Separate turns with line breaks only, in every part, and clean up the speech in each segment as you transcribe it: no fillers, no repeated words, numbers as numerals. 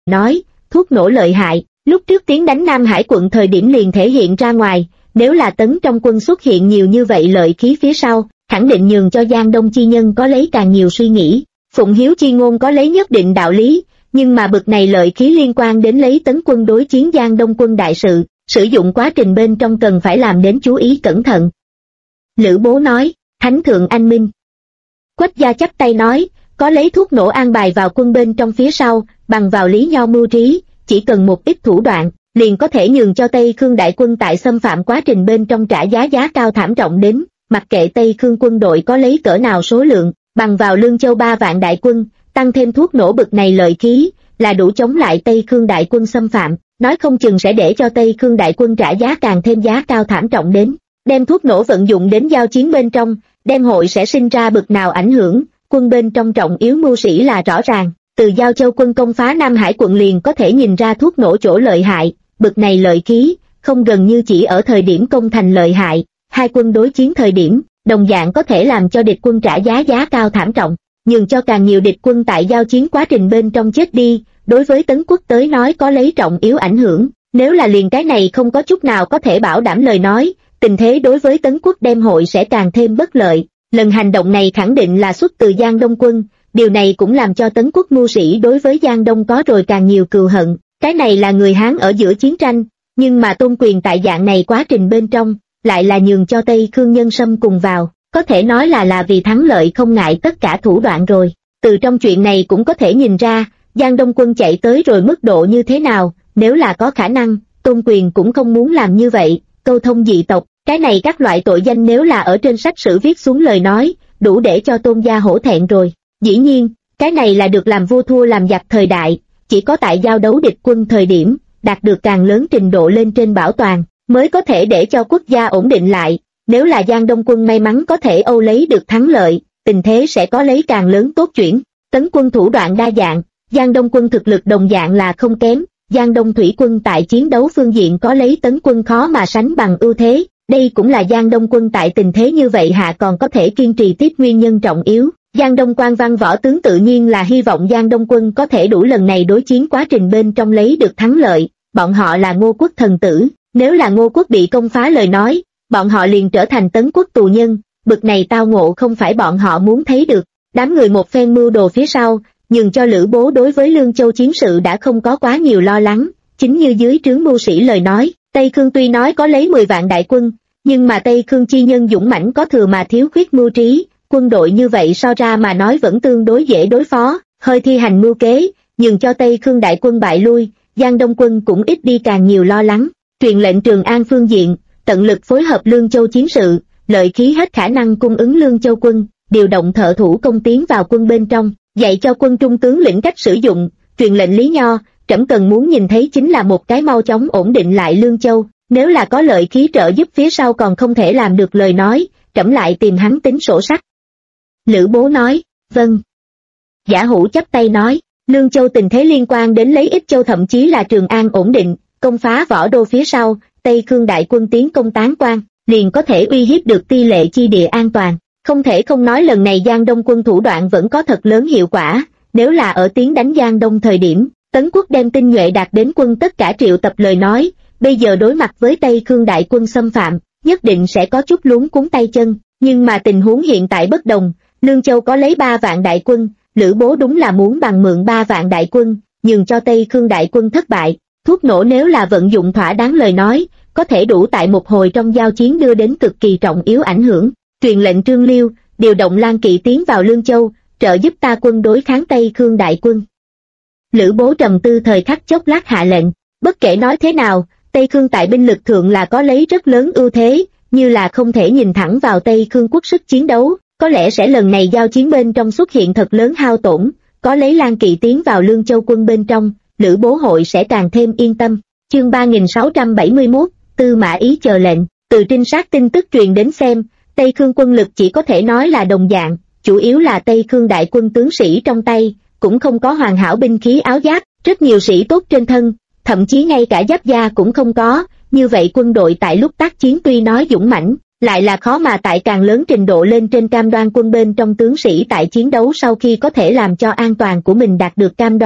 nói, thuốc nổ lợi hại, lúc trước tiến đánh Nam Hải quận thời điểm liền thể hiện ra ngoài, nếu là Tấn trong quân xuất hiện nhiều như vậy lợi khí phía sau, khẳng định nhường cho Giang Đông chi nhân có lấy càng nhiều suy nghĩ. Phụng Hiếu chi ngôn có lấy nhất định đạo lý, nhưng mà bực này lợi khí liên quan đến lấy Tấn quân đối chiến Giang Đông quân đại sự, sử dụng quá trình bên trong cần phải làm đến chú ý cẩn thận. Lữ Bố nói, Thánh thượng anh minh. Quách gia chắp tay nói, có lấy thuốc nổ an bài vào quân bên trong phía sau, bằng vào lý nho mưu trí, chỉ cần một ít thủ đoạn, liền có thể nhường cho Tây Khương đại quân tại xâm phạm quá trình bên trong trả giá cao thảm trọng đến, mặc kệ Tây Khương quân đội có lấy cỡ nào số lượng, bằng vào Lương Châu 3 vạn đại quân, tăng thêm thuốc nổ bực này lợi khí, là đủ chống lại Tây Khương đại quân xâm phạm, nói không chừng sẽ để cho Tây Khương đại quân trả giá càng thêm giá cao thảm trọng đến. Đem thuốc nổ vận dụng đến giao chiến bên trong, đem hội sẽ sinh ra bực nào ảnh hưởng, quân bên trong trọng yếu mưu sĩ là rõ ràng, từ Giao Châu quân công phá Nam Hải quận liền có thể nhìn ra thuốc nổ chỗ lợi hại, bực này lợi khí, không gần như chỉ ở thời điểm công thành lợi hại, hai quân đối chiến thời điểm, đồng dạng có thể làm cho địch quân trả giá cao thảm trọng, nhường cho càng nhiều địch quân tại giao chiến quá trình bên trong chết đi, đối với Tấn quốc tới nói có lấy trọng yếu ảnh hưởng, nếu là liền cái này không có chút nào có thể bảo đảm lời nói, tình thế đối với Tấn quốc đem hội sẽ càng thêm bất lợi. Lần hành động này khẳng định là xuất từ Giang Đông quân, điều này cũng làm cho Tấn quốc mưu sĩ đối với Giang Đông có rồi càng nhiều cừu hận, cái này là người Hán ở giữa chiến tranh, nhưng mà tôn quyền tại dạng này quá trình bên trong, lại là nhường cho Tây Khương nhân xâm cùng vào, có thể nói là vì thắng lợi không ngại tất cả thủ đoạn rồi. Từ trong chuyện này cũng có thể nhìn ra, Giang Đông quân chạy tới rồi mức độ như thế nào, nếu là có khả năng, tôn quyền cũng không muốn làm như vậy, câu thông dị tộc, cái này các loại tội danh nếu là ở trên sách sử viết xuống lời nói, đủ để cho Tôn gia hổ thẹn rồi. Dĩ nhiên, cái này là được làm vua thua làm giặc thời đại, chỉ có tại giao đấu địch quân thời điểm, đạt được càng lớn trình độ lên trên bảo toàn, mới có thể để cho quốc gia ổn định lại. Nếu là Giang Đông quân may mắn có thể âu lấy được thắng lợi, tình thế sẽ có lấy càng lớn tốt chuyển. Tấn quân thủ đoạn đa dạng, Giang Đông quân thực lực đồng dạng là không kém, Giang Đông thủy quân tại chiến đấu phương diện có lấy Tấn quân khó mà sánh bằng ưu thế. Đây cũng là Giang Đông quân tại tình thế như vậy hạ còn có thể kiên trì tiếp nguyên nhân trọng yếu. Giang Đông quan văn võ tướng tự nhiên là hy vọng Giang Đông quân có thể đủ lần này đối chiến quá trình bên trong lấy được thắng lợi, bọn họ là Ngô quốc thần tử, nếu là Ngô quốc bị công phá lời nói, bọn họ liền trở thành Tấn quốc tù nhân, bực này tao ngộ không phải bọn họ muốn thấy được. Đám người một phen mưu đồ phía sau, nhường cho Lữ Bố đối với Lương Châu chiến sự đã không có quá nhiều lo lắng, chính như dưới trướng mưu sĩ lời nói, Tây Khương tuy nói có lấy 10 vạn đại quân, nhưng mà Tây Khương chi nhân dũng mãnh có thừa mà thiếu khuyết mưu trí, quân đội như vậy so ra mà nói vẫn tương đối dễ đối phó, hơi thi hành mưu kế, nhường cho Tây Khương đại quân bại lui, Giang Đông quân cũng ít đi càng nhiều lo lắng. Truyền lệnh Trường An phương diện, tận lực phối hợp Lương Châu chiến sự, lợi khí hết khả năng cung ứng Lương Châu quân, điều động thợ thủ công tiến vào quân bên trong, dạy cho quân trung tướng lĩnh cách sử dụng. Truyền lệnh Lý Nho, trẫm cần muốn nhìn thấy chính là một cái mau chóng ổn định lại Lương Châu. Nếu là có lợi khí trợ giúp phía sau còn không thể làm được lời nói, trẫm lại tìm hắn tính sổ sách. Lữ Bố nói, vâng. Giả Hữu chắp tay nói, Lương Châu tình thế liên quan đến lấy Ích Châu thậm chí là Trường An ổn định, công phá Võ Đô phía sau, Tây Khương đại quân tiến công Tán Quan, liền có thể uy hiếp được Ti Lệ chi địa an toàn. Không thể không nói lần này Giang Đông quân thủ đoạn vẫn có thật lớn hiệu quả, nếu là ở tiến đánh Giang Đông thời điểm, Tấn quốc đem tinh nhuệ đạt đến quân tất cả triệu tập lời nói, bây giờ đối mặt với Tây Khương đại quân xâm phạm, nhất định sẽ có chút luống cuống tay chân, nhưng mà tình huống hiện tại bất đồng, Lương Châu có lấy 3 vạn đại quân, Lữ Bố đúng là muốn bằng mượn 3 vạn đại quân, nhường cho Tây Khương đại quân thất bại. Thuốc nổ nếu là vận dụng thỏa đáng lời nói, có thể đủ tại một hồi trong giao chiến đưa đến cực kỳ trọng yếu ảnh hưởng. Truyền lệnh Trương Liêu, điều động Lan Kỵ tiến vào Lương Châu, trợ giúp ta quân đối kháng Tây Khương đại quân. Lữ Bố trầm tư thời khắc chốc lát hạ lệnh, bất kể nói thế nào, Tây Khương tại binh lực thượng là có lấy rất lớn ưu thế, như là không thể nhìn thẳng vào Tây Khương quốc sức chiến đấu, có lẽ sẽ lần này giao chiến bên trong xuất hiện thật lớn hao tổn, có lấy Lan Kỵ tiến vào Lương Châu quân bên trong, Lữ Bố hội sẽ càng thêm yên tâm. Chương 3671, Tư Mã Ý chờ lệnh, từ trinh sát tin tức truyền đến xem, Tây Khương quân lực chỉ có thể nói là đồng dạng, chủ yếu là Tây Khương đại quân tướng sĩ trong tay, cũng không có hoàn hảo binh khí áo giáp, rất nhiều sĩ tốt trên thân, thậm chí ngay cả giáp da cũng không có, như vậy quân đội tại lúc tác chiến tuy nói dũng mãnh, lại là khó mà tại càng lớn trình độ lên trên cam đoan quân bên trong tướng sĩ tại chiến đấu sau khi có thể làm cho an toàn của mình đạt được cam đoan.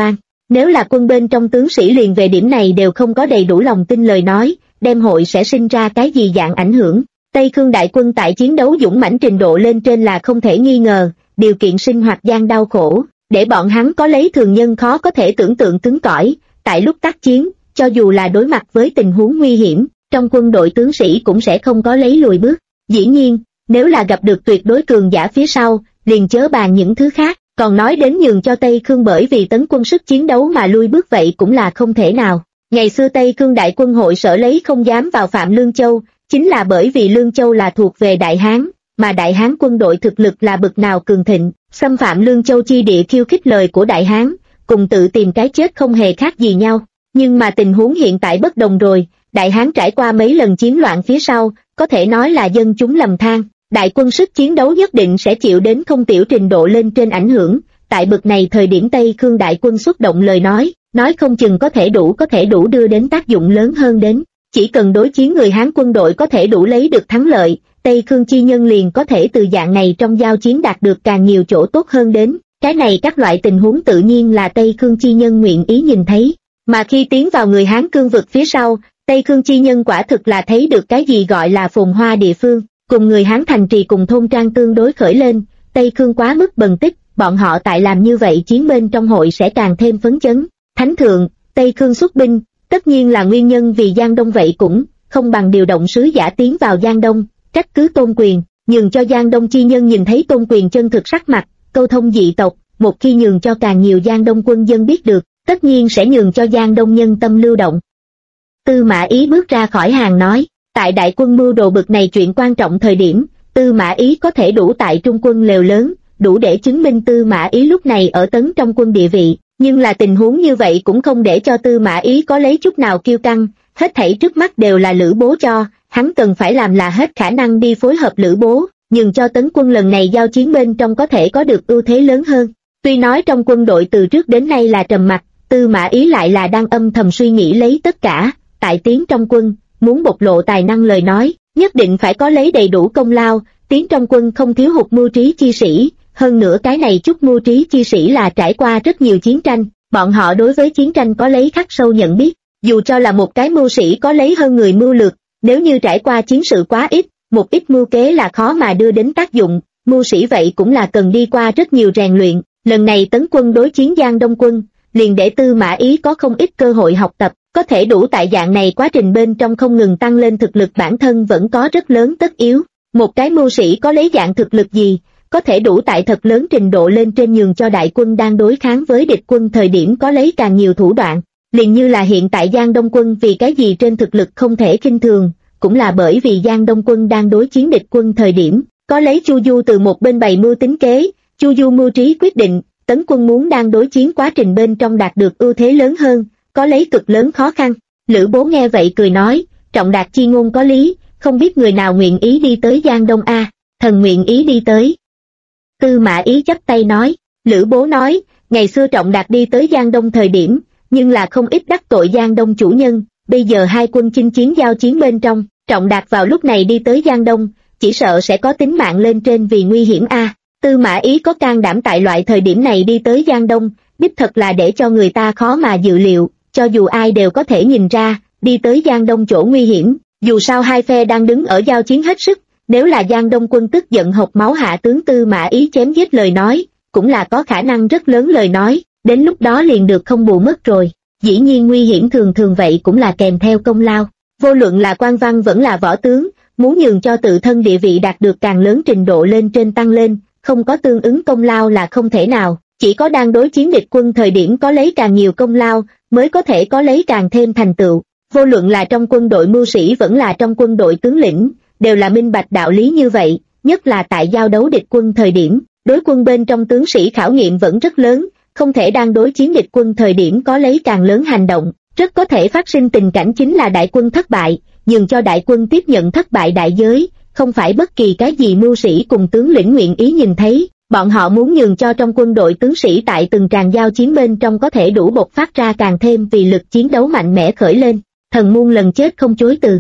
Nếu là quân bên trong tướng sĩ liền về điểm này đều không có đầy đủ lòng tin lời nói, đem hội sẽ sinh ra cái gì dạng ảnh hưởng. Tây Khương đại quân tại chiến đấu dũng mãnh trình độ lên trên là không thể nghi ngờ, điều kiện sinh hoạt gian đau khổ, để bọn hắn có lấy thường nhân khó có thể tưởng tượng cứng cỏi, tại lúc tác chiến, cho dù là đối mặt với tình huống nguy hiểm, trong quân đội tướng sĩ cũng sẽ không có lấy lùi bước. Dĩ nhiên, nếu là gặp được tuyệt đối cường giả phía sau, liền chớ bàn những thứ khác, còn nói đến nhường cho Tây Khương bởi vì tấn quân sức chiến đấu mà lui bước vậy cũng là không thể nào. Ngày xưa Tây Khương đại quân hội sở lấy không dám vào phạm Lương Châu, chính là bởi vì Lương Châu là thuộc về Đại Hán, mà Đại Hán quân đội thực lực là bực nào cường thịnh, xâm phạm Lương Châu chi địa khiêu khích lời của Đại Hán, cùng tự tìm cái chết không hề khác gì nhau. Nhưng mà tình huống hiện tại bất đồng rồi, Đại Hán trải qua mấy lần chiến loạn phía sau, có thể nói là dân chúng lầm than, đại quân sức chiến đấu nhất định sẽ chịu đến không tiểu trình độ lên trên ảnh hưởng, tại bực này thời điểm Tây Khương đại quân xuất động lời nói không chừng có thể đủ đưa đến tác dụng lớn hơn đến, chỉ cần đối chiến người Hán quân đội có thể đủ lấy được thắng lợi, Tây Khương chi nhân liền có thể từ dạng này trong giao chiến đạt được càng nhiều chỗ tốt hơn đến, cái này các loại tình huống tự nhiên là Tây Khương chi nhân nguyện ý nhìn thấy, mà khi tiến vào người Hán cương vực phía sau, Tây Khương chi nhân quả thực là thấy được cái gì gọi là phồn hoa địa phương, cùng người Hán thành trì cùng thôn trang tương đối khởi lên, Tây Khương quá mức bần tích, bọn họ tại làm như vậy chiến bên trong hội sẽ càng thêm phấn chấn. Thánh thượng, Tây Khương xuất binh, tất nhiên là nguyên nhân vì Giang Đông vậy cũng không bằng điều động sứ giả tiến vào Giang Đông, trách cứ Tôn Quyền, nhường cho Giang Đông chi nhân nhìn thấy Tôn Quyền chân thực sắc mặt, câu thông dị tộc, một khi nhường cho càng nhiều Giang Đông quân dân biết được, tất nhiên sẽ nhường cho Giang Đông nhân tâm lưu động. Tư Mã Ý bước ra khỏi hàng nói, tại đại quân mưu đồ bực này chuyện quan trọng thời điểm, Tư Mã Ý có thể đủ tại trung quân lều lớn, đủ để chứng minh Tư Mã Ý lúc này ở tấn trong quân địa vị, nhưng là tình huống như vậy cũng không để cho Tư Mã Ý có lấy chút nào kiêu căng, hết thảy trước mắt đều là Lữ Bố cho, hắn cần phải làm là hết khả năng đi phối hợp Lữ Bố, nhưng cho tấn quân lần này giao chiến bên trong có thể có được ưu thế lớn hơn. Tuy nói trong quân đội từ trước đến nay là trầm mặc, Tư Mã Ý lại là đang âm thầm suy nghĩ lấy tất cả, tại tiến trong quân, muốn bộc lộ tài năng lời nói, nhất định phải có lấy đầy đủ công lao, tiến trong quân không thiếu hụt mưu trí chi sĩ, hơn nữa cái này chút mưu trí chi sĩ là trải qua rất nhiều chiến tranh, bọn họ đối với chiến tranh có lấy khắc sâu nhận biết, dù cho là một cái mưu sĩ có lấy hơn người mưu lược, nếu như trải qua chiến sự quá ít, một ít mưu kế là khó mà đưa đến tác dụng, mưu sĩ vậy cũng là cần đi qua rất nhiều rèn luyện, lần này tấn quân đối chiến Giang Đông quân, liền để Tư Mã Ý có không ít cơ hội học tập, có thể đủ tại dạng này quá trình bên trong không ngừng tăng lên thực lực bản thân vẫn có rất lớn tất yếu, một cái mưu sĩ có lấy dạng thực lực gì, có thể đủ tại thật lớn trình độ lên trên nhường cho đại quân đang đối kháng với địch quân thời điểm có lấy càng nhiều thủ đoạn, liền như là hiện tại Giang Đông quân vì cái gì trên thực lực không thể khinh thường, cũng là bởi vì Giang Đông quân đang đối chiến địch quân thời điểm, có lấy Chu Du từ một bên bày mưu tính kế, Chu Du mưu trí quyết định, tấn quân muốn đang đối chiến quá trình bên trong đạt được ưu thế lớn hơn, có lấy cực lớn khó khăn. Lữ Bố nghe vậy cười nói, Trọng Đạt chi ngôn có lý, không biết người nào nguyện ý đi tới Giang Đông a? Thần nguyện ý đi tới. Tư Mã Ý chắp tay nói, Lữ Bố nói, ngày xưa Trọng Đạt đi tới Giang Đông thời điểm, nhưng là không ít đắc tội Giang Đông chủ nhân, bây giờ hai quân chinh chiến giao chiến bên trong, Trọng Đạt vào lúc này đi tới Giang Đông, chỉ sợ sẽ có tính mạng lên trên vì nguy hiểm a. Tư Mã Ý có can đảm tại loại thời điểm này đi tới Giang Đông, đích thật là để cho người ta khó mà dự liệu, cho dù ai đều có thể nhìn ra, đi tới Giang Đông chỗ nguy hiểm, dù sao hai phe đang đứng ở giao chiến hết sức, nếu là Giang Đông quân tức giận hộc máu hạ tướng Tư Mã Ý chém giết lời nói, cũng là có khả năng rất lớn lời nói, đến lúc đó liền được không bù mất rồi. Dĩ nhiên nguy hiểm thường thường vậy cũng là kèm theo công lao, vô luận là quan văn vẫn là võ tướng, muốn nhường cho tự thân địa vị đạt được càng lớn trình độ lên trên tăng lên, không có tương ứng công lao là không thể nào, chỉ có đang đối chiến địch quân thời điểm có lấy càng nhiều công lao, mới có thể có lấy càng thêm thành tựu, vô luận là trong quân đội mưu sĩ vẫn là trong quân đội tướng lĩnh, đều là minh bạch đạo lý như vậy, nhất là tại giao đấu địch quân thời điểm, đối quân bên trong tướng sĩ khảo nghiệm vẫn rất lớn, không thể đang đối chiến địch quân thời điểm có lấy càng lớn hành động, rất có thể phát sinh tình cảnh chính là đại quân thất bại, nhường cho đại quân tiếp nhận thất bại đại giới, không phải bất kỳ cái gì mưu sĩ cùng tướng lĩnh nguyện ý nhìn thấy, bọn họ muốn nhường cho trong quân đội tướng sĩ tại từng tràng giao chiến bên trong có thể đủ bộc phát ra càng thêm vì lực chiến đấu mạnh mẽ khởi lên, thần muôn lần chết không chối từ.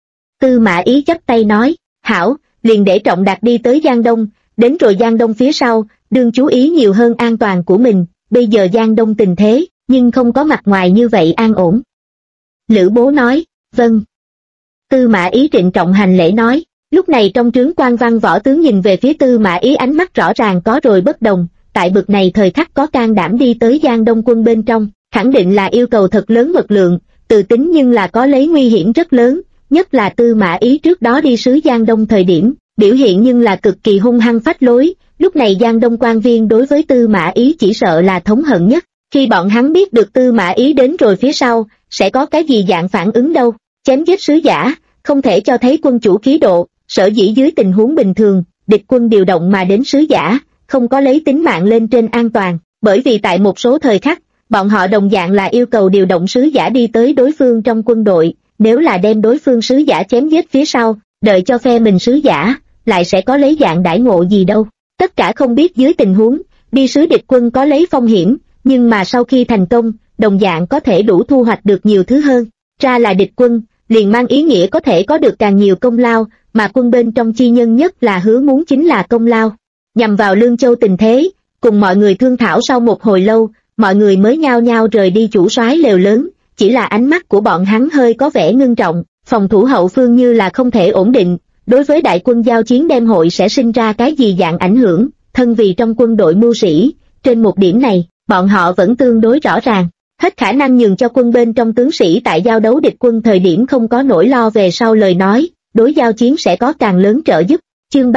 Tư Mã Ý chắp tay nói, hảo, liền để Trọng Đạt đi tới Giang Đông, đến rồi Giang Đông phía sau, đương chú ý nhiều hơn an toàn của mình, bây giờ Giang Đông tình thế, nhưng không có mặt ngoài như vậy an ổn. Lữ Bố nói, vâng. Tư Mã Ý trịnh trọng hành lễ nói, lúc này trong trướng quan văn võ tướng nhìn về phía Tư Mã Ý ánh mắt rõ ràng có rồi bất đồng, tại bực này thời khắc có can đảm đi tới Giang Đông quân bên trong, khẳng định là yêu cầu thật lớn vật lượng, từ tính nhưng là có lấy nguy hiểm rất lớn, nhất là Tư Mã Ý trước đó đi sứ Giang Đông thời điểm, biểu hiện nhưng là cực kỳ hung hăng phách lối, lúc này Giang Đông quan viên đối với Tư Mã Ý chỉ sợ là thống hận nhất, khi bọn hắn biết được Tư Mã Ý đến rồi phía sau, sẽ có cái gì dạng phản ứng đâu, chém giết sứ giả, không thể cho thấy quân chủ khí độ, sở dĩ dưới tình huống bình thường, địch quân điều động mà đến sứ giả, không có lấy tính mạng lên trên an toàn, bởi vì tại một số thời khắc, bọn họ đồng dạng là yêu cầu điều động sứ giả đi tới đối phương trong quân đội, nếu là đem đối phương sứ giả chém giết phía sau, đợi cho phe mình sứ giả, lại sẽ có lấy dạng đãi ngộ gì đâu. Tất cả không biết dưới tình huống, đi sứ địch quân có lấy phong hiểm, nhưng mà sau khi thành công, đồng dạng có thể đủ thu hoạch được nhiều thứ hơn. Ra là địch quân, liền mang ý nghĩa có thể có được càng nhiều công lao, mà quân bên trong chi nhân nhất là hứa muốn chính là công lao. Nhằm vào Lương Châu tình thế, cùng mọi người thương thảo sau một hồi lâu, mọi người mới nhao nhao rời đi chủ soái lều lớn, chỉ là ánh mắt của bọn hắn hơi có vẻ ngưng trọng, phòng thủ hậu phương như là không thể ổn định, đối với đại quân giao chiến đêm hội sẽ sinh ra cái gì dạng ảnh hưởng, thân vì trong quân đội mưu sĩ, trên một điểm này, bọn họ vẫn tương đối rõ ràng, hết khả năng nhường cho quân bên trong tướng sĩ tại giao đấu địch quân thời điểm không có nỗi lo về sau lời nói, đối giao chiến sẽ có càng lớn trợ giúp. Chương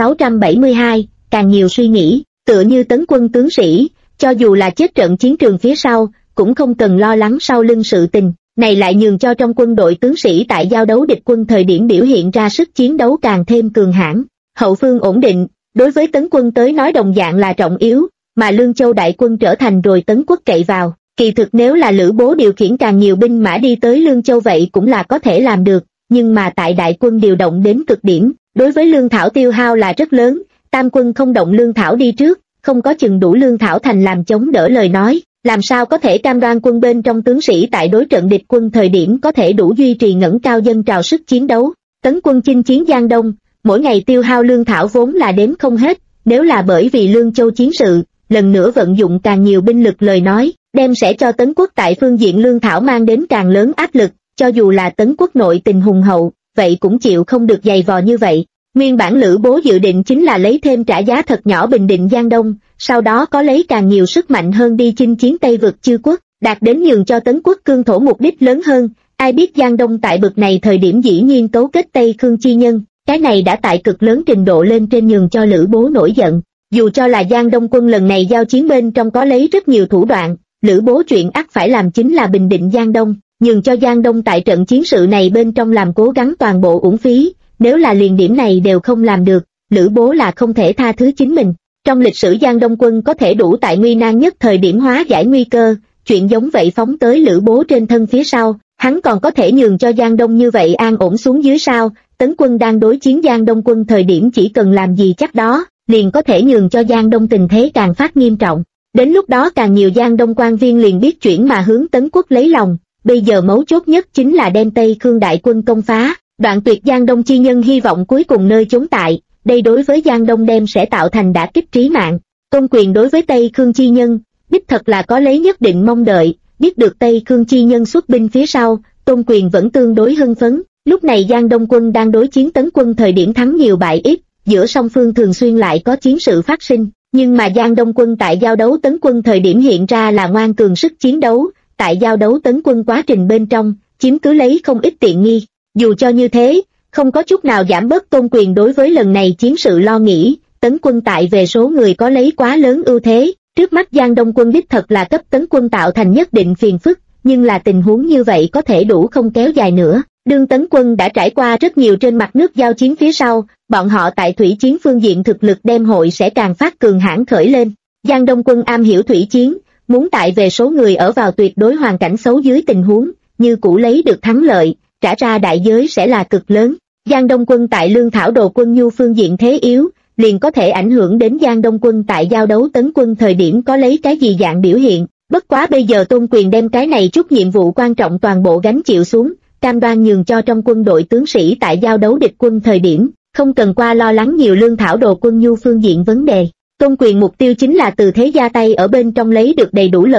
3672, càng nhiều suy nghĩ, tựa như tấn quân tướng sĩ, cho dù là chết trận chiến trường phía sau, cũng không cần lo lắng sau lưng sự tình, này lại nhường cho trong quân đội tướng sĩ tại giao đấu địch quân thời điểm biểu hiện ra sức chiến đấu càng thêm cường hãn. Hậu phương ổn định, đối với tấn quân tới nói đồng dạng là trọng yếu, mà Lương Châu đại quân trở thành rồi tấn quốc cậy vào. Kỳ thực nếu là Lữ Bố điều khiển càng nhiều binh mã đi tới Lương Châu vậy cũng là có thể làm được, nhưng mà tại đại quân điều động đến cực điểm, đối với lương thảo tiêu hao là rất lớn, tam quân không động lương thảo đi trước, không có chừng đủ lương thảo thành làm chống đỡ lời nói, làm sao có thể cam đoan quân bên trong tướng sĩ tại đối trận địch quân thời điểm có thể đủ duy trì ngẩng cao dân trào sức chiến đấu. Tấn quân chinh chiến Giang Đông, mỗi ngày tiêu hao lương thảo vốn là đếm không hết, nếu là bởi vì Lương Châu chiến sự, lần nữa vận dụng càng nhiều binh lực lời nói, đem sẽ cho tấn quốc tại phương diện lương thảo mang đến càng lớn áp lực, cho dù là tấn quốc nội tình hùng hậu, vậy cũng chịu không được dày vò như vậy. Nguyên bản Lữ Bố dự định chính là lấy thêm trả giá thật nhỏ bình định Giang Đông, sau đó có lấy càng nhiều sức mạnh hơn đi chinh chiến Tây vực chư quốc, đạt đến nhường cho tấn quốc cương thổ mục đích lớn hơn. Ai biết Giang Đông tại bực này thời điểm dĩ nhiên cấu kết Tây Khương chi nhân, cái này đã tại cực lớn trình độ lên trên nhường cho Lữ Bố nổi giận. Dù cho là Giang Đông quân lần này giao chiến bên trong có lấy rất nhiều thủ đoạn, Lữ Bố chuyện ắt phải làm chính là bình định Giang Đông, nhường cho Giang Đông tại trận chiến sự này bên trong làm cố gắng toàn bộ uổng phí, nếu là liền điểm này đều không làm được, Lữ Bố là không thể tha thứ chính mình. Trong lịch sử Giang Đông quân có thể đủ tại nguy nan nhất thời điểm hóa giải nguy cơ, chuyện giống vậy phóng tới Lữ Bố trên thân phía sau, hắn còn có thể nhường cho Giang Đông như vậy an ổn xuống dưới sao? Tấn quân đang đối chiến Giang Đông quân thời điểm chỉ cần làm gì chắc đó, liền có thể nhường cho Giang Đông tình thế càng phát nghiêm trọng. Đến lúc đó càng nhiều Giang Đông quan viên liền biết chuyển mà hướng Tấn quốc lấy lòng, bây giờ mấu chốt nhất chính là đem Tây Khương đại quân công phá, đoạn tuyệt Giang Đông chi nhân hy vọng cuối cùng nơi chốn tại, đây đối với Giang Đông đem sẽ tạo thành đả kích trí mạng. Tôn Quyền đối với Tây Khương chi nhân, đích thật là có lấy nhất định mong đợi, biết được Tây Khương chi nhân xuất binh phía sau, Tôn Quyền vẫn tương đối hưng phấn, lúc này Giang Đông quân đang đối chiến Tấn quân thời điểm thắng nhiều bại ít, giữa song phương thường xuyên lại có chiến sự phát sinh, nhưng mà Giang Đông quân tại giao đấu Tấn quân thời điểm hiện ra là ngoan cường sức chiến đấu, tại giao đấu Tấn quân quá trình bên trong, chiếm cứ lấy không ít tiện nghi, dù cho như thế, không có chút nào giảm bớt Tôn Quyền đối với lần này chiến sự lo nghĩ, Tấn quân tại về số người có lấy quá lớn ưu thế, trước mắt Giang Đông quân đích thật là cấp Tấn quân tạo thành nhất định phiền phức, nhưng là tình huống như vậy có thể đủ không kéo dài nữa. Đương Tấn quân đã trải qua rất nhiều trên mặt nước giao chiến phía sau, bọn họ tại thủy chiến phương diện thực lực đem hội sẽ càng phát cường hãn khởi lên. Giang Đông quân am hiểu thủy chiến, muốn tại về số người ở vào tuyệt đối hoàn cảnh xấu dưới tình huống, như cũ lấy được thắng lợi, trả ra đại giới sẽ là cực lớn. Giang Đông quân tại lương thảo đồ quân nhu phương diện thế yếu, liền có thể ảnh hưởng đến Giang Đông quân tại giao đấu Tấn quân thời điểm có lấy cái gì dạng biểu hiện. Bất quá bây giờ Tôn Quyền đem cái này chút nhiệm vụ quan trọng toàn bộ gánh chịu xuống, cam đoan nhường cho trong quân đội tướng sĩ tại giao đấu địch quân thời điểm, không cần qua lo lắng nhiều lương thảo đồ quân nhu phương diện vấn đề. Tôn Quyền mục tiêu chính là từ thế gia tay ở bên trong lấy được đầy đủ lợi ích,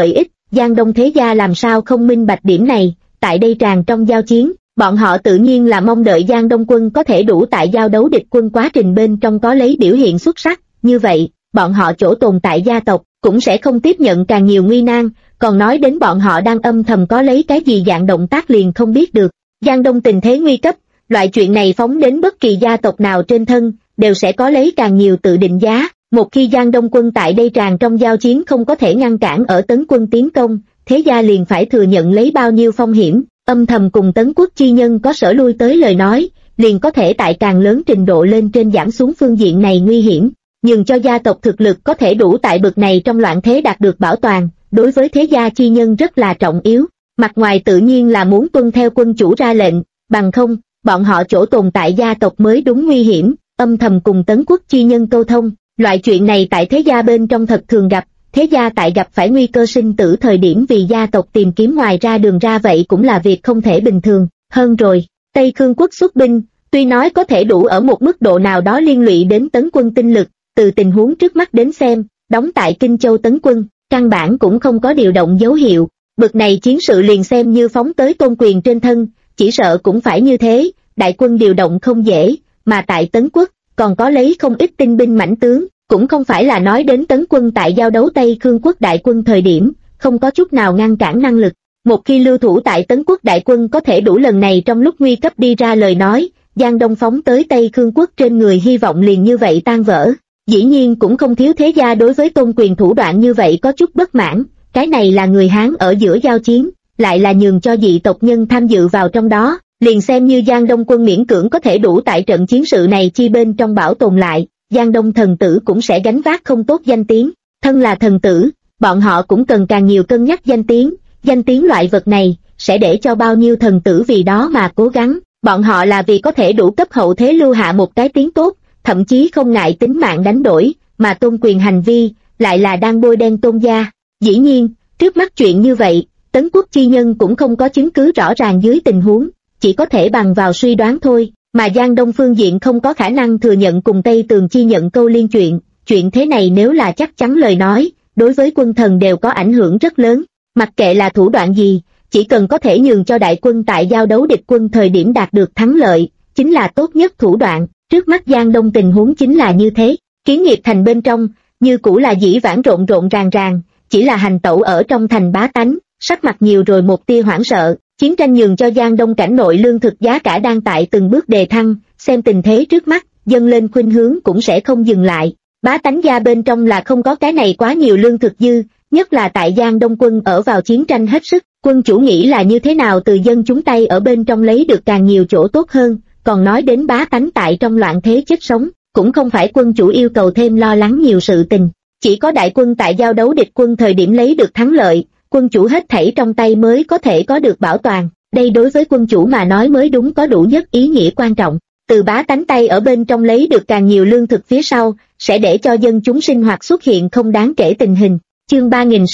Giang Đông thế gia làm sao không minh bạch điểm này, tại đây tràn trong giao chiến, bọn họ tự nhiên là mong đợi Giang Đông quân có thể đủ tại giao đấu địch quân quá trình bên trong có lấy biểu hiện xuất sắc, như vậy, bọn họ chỗ tồn tại gia tộc, cũng sẽ không tiếp nhận càng nhiều nguy nan, còn nói đến bọn họ đang âm thầm có lấy cái gì dạng động tác liền không biết được. Giang Đông tình thế nguy cấp, loại chuyện này phóng đến bất kỳ gia tộc nào trên thân, đều sẽ có lấy càng nhiều tự định giá. Một khi Giang Đông quân tại đây tràn trong giao chiến không có thể ngăn cản ở Tấn quân tiến công, thế gia liền phải thừa nhận lấy bao nhiêu phong hiểm, âm thầm cùng Tấn quốc chi nhân có sở lui tới lời nói, liền có thể tại càng lớn trình độ lên trên giảm xuống phương diện này nguy hiểm, nhường cho gia tộc thực lực có thể đủ tại bực này trong loạn thế đạt được bảo toàn, đối với thế gia chi nhân rất là trọng yếu. Mặt ngoài tự nhiên là muốn tuân theo quân chủ ra lệnh, bằng không, bọn họ chỗ tồn tại gia tộc mới đúng nguy hiểm, âm thầm cùng Tấn quốc chi nhân câu thông. Loại chuyện này tại thế gia bên trong thật thường gặp, thế gia tại gặp phải nguy cơ sinh tử thời điểm vì gia tộc tìm kiếm ngoài ra đường ra vậy cũng là việc không thể bình thường. Hơn rồi, Tây Khương quốc xuất binh, tuy nói có thể đủ ở một mức độ nào đó liên lụy đến Tấn quân tinh lực, từ tình huống trước mắt đến xem, đóng tại Kinh Châu Tấn quân, căn bản cũng không có điều động dấu hiệu, bực này chiến sự liền xem như phóng tới Tôn Quyền trên thân, chỉ sợ cũng phải như thế, đại quân điều động không dễ, mà tại Tấn quốc, còn có lấy không ít tinh binh mãnh tướng, cũng không phải là nói đến Tấn quân tại giao đấu Tây Khương quốc đại quân thời điểm, không có chút nào ngăn cản năng lực. Một khi lưu thủ tại Tấn quốc đại quân có thể đủ lần này trong lúc nguy cấp đi ra lời nói, Giang Đông phóng tới Tây Khương quốc trên người hy vọng liền như vậy tan vỡ. Dĩ nhiên cũng không thiếu thế gia đối với Tôn Quyền thủ đoạn như vậy có chút bất mãn, cái này là người Hán ở giữa giao chiến, lại là nhường cho dị tộc nhân tham dự vào trong đó, liền xem như Giang Đông quân miễn cưỡng có thể đủ tại trận chiến sự này chi bên trong bảo tồn lại, Giang Đông thần tử cũng sẽ gánh vác không tốt danh tiếng. Thân là thần tử, bọn họ cũng cần càng nhiều cân nhắc danh tiếng loại vật này, sẽ để cho bao nhiêu thần tử vì đó mà cố gắng, bọn họ là vì có thể đủ cấp hậu thế lưu hạ một cái tiếng tốt, thậm chí không ngại tính mạng đánh đổi, mà Tôn Quyền hành vi, lại là đang bôi đen Tôn gia. Dĩ nhiên, trước mắt chuyện như vậy, Tấn quốc chi nhân cũng không có chứng cứ rõ ràng dưới tình huống, chỉ có thể bằng vào suy đoán thôi, mà Giang Đông phương diện không có khả năng thừa nhận cùng Tây Tường chi nhận câu liên chuyện thế này nếu là chắc chắn lời nói, đối với quân thần đều có ảnh hưởng rất lớn, mặc kệ là thủ đoạn gì, chỉ cần có thể nhường cho đại quân tại giao đấu địch quân thời điểm đạt được thắng lợi, chính là tốt nhất thủ đoạn. Trước mắt Giang Đông tình huống chính là như thế, Kiến Nghiệp thành bên trong, như cũ là dĩ vãng rộn rộn ràng, chỉ là hành tẩu ở trong thành bá tánh, sắc mặt nhiều rồi một tia hoảng sợ, chiến tranh nhường cho Giang Đông cảnh nội lương thực giá cả đang tại từng bước đề thăng, xem tình thế trước mắt, dâng lên khuynh hướng cũng sẽ không dừng lại, bá tánh gia bên trong là không có cái này quá nhiều lương thực dư, nhất là tại Giang Đông quân ở vào chiến tranh hết sức, quân chủ nghĩ là như thế nào từ dân chúng tay ở bên trong lấy được càng nhiều chỗ tốt hơn. Còn nói đến bá tánh tại trong loạn thế chết sống, cũng không phải quân chủ yêu cầu thêm lo lắng nhiều sự tình, chỉ có đại quân tại giao đấu địch quân thời điểm lấy được thắng lợi, quân chủ hết thảy trong tay mới có thể có được bảo toàn, đây đối với quân chủ mà nói mới đúng có đủ nhất ý nghĩa quan trọng, từ bá tánh tay ở bên trong lấy được càng nhiều lương thực phía sau, sẽ để cho dân chúng sinh hoạt xuất hiện không đáng kể tình hình. Chương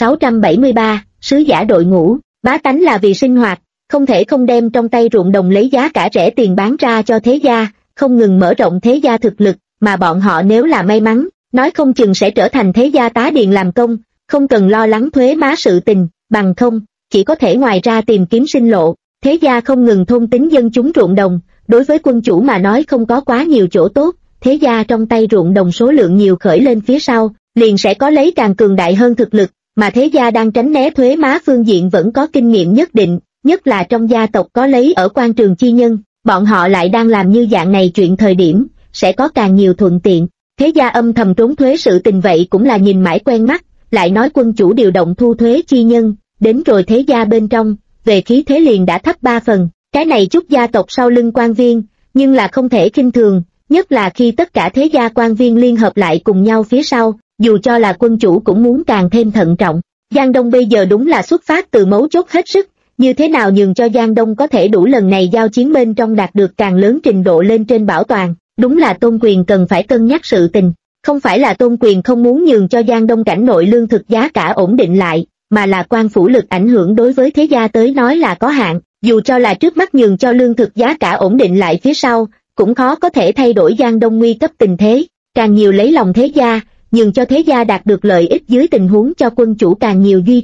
3673, sứ giả đội ngũ, bá tánh là vì sinh hoạt, không thể không đem trong tay ruộng đồng lấy giá cả rẻ tiền bán ra cho thế gia, không ngừng mở rộng thế gia thực lực, mà bọn họ nếu là may mắn, nói không chừng sẽ trở thành thế gia tá điền làm công, không cần lo lắng thuế má sự tình, bằng không, chỉ có thể ngoài ra tìm kiếm sinh lộ, thế gia không ngừng thôn tính dân chúng ruộng đồng, đối với quân chủ mà nói không có quá nhiều chỗ tốt, thế gia trong tay ruộng đồng số lượng nhiều khởi lên phía sau, liền sẽ có lấy càng cường đại hơn thực lực, mà thế gia đang tránh né thuế má phương diện vẫn có kinh nghiệm nhất định, nhất là trong gia tộc có lấy ở quan trường chi nhân, bọn họ lại đang làm như dạng này chuyện thời điểm, sẽ có càng nhiều thuận tiện. Thế gia âm thầm trốn thuế sự tình vậy cũng là nhìn mãi quen mắt, lại nói quân chủ điều động thu thuế chi nhân, đến rồi thế gia bên trong, về khí thế liền đã thấp 3 phần, cái này chút gia tộc sau lưng quan viên, nhưng là không thể khinh thường, nhất là khi tất cả thế gia quan viên liên hợp lại cùng nhau phía sau, dù cho là quân chủ cũng muốn càng thêm thận trọng. Giang Đông bây giờ đúng là xuất phát từ mấu chốt hết sức, như thế nào nhường cho Giang Đông có thể đủ lần này giao chiến bên trong đạt được càng lớn trình độ lên trên bảo toàn, đúng là Tôn Quyền cần phải cân nhắc sự tình, không phải là Tôn Quyền không muốn nhường cho Giang Đông cảnh nội lương thực giá cả ổn định lại, mà là quan phủ lực ảnh hưởng đối với thế gia tới nói là có hạn, dù cho là trước mắt nhường cho lương thực giá cả ổn định lại phía sau, cũng khó có thể thay đổi Giang Đông nguy cấp tình thế, càng nhiều lấy lòng thế gia, nhường cho thế gia đạt được lợi ích dưới tình huống cho quân chủ càng nhiều duy trì,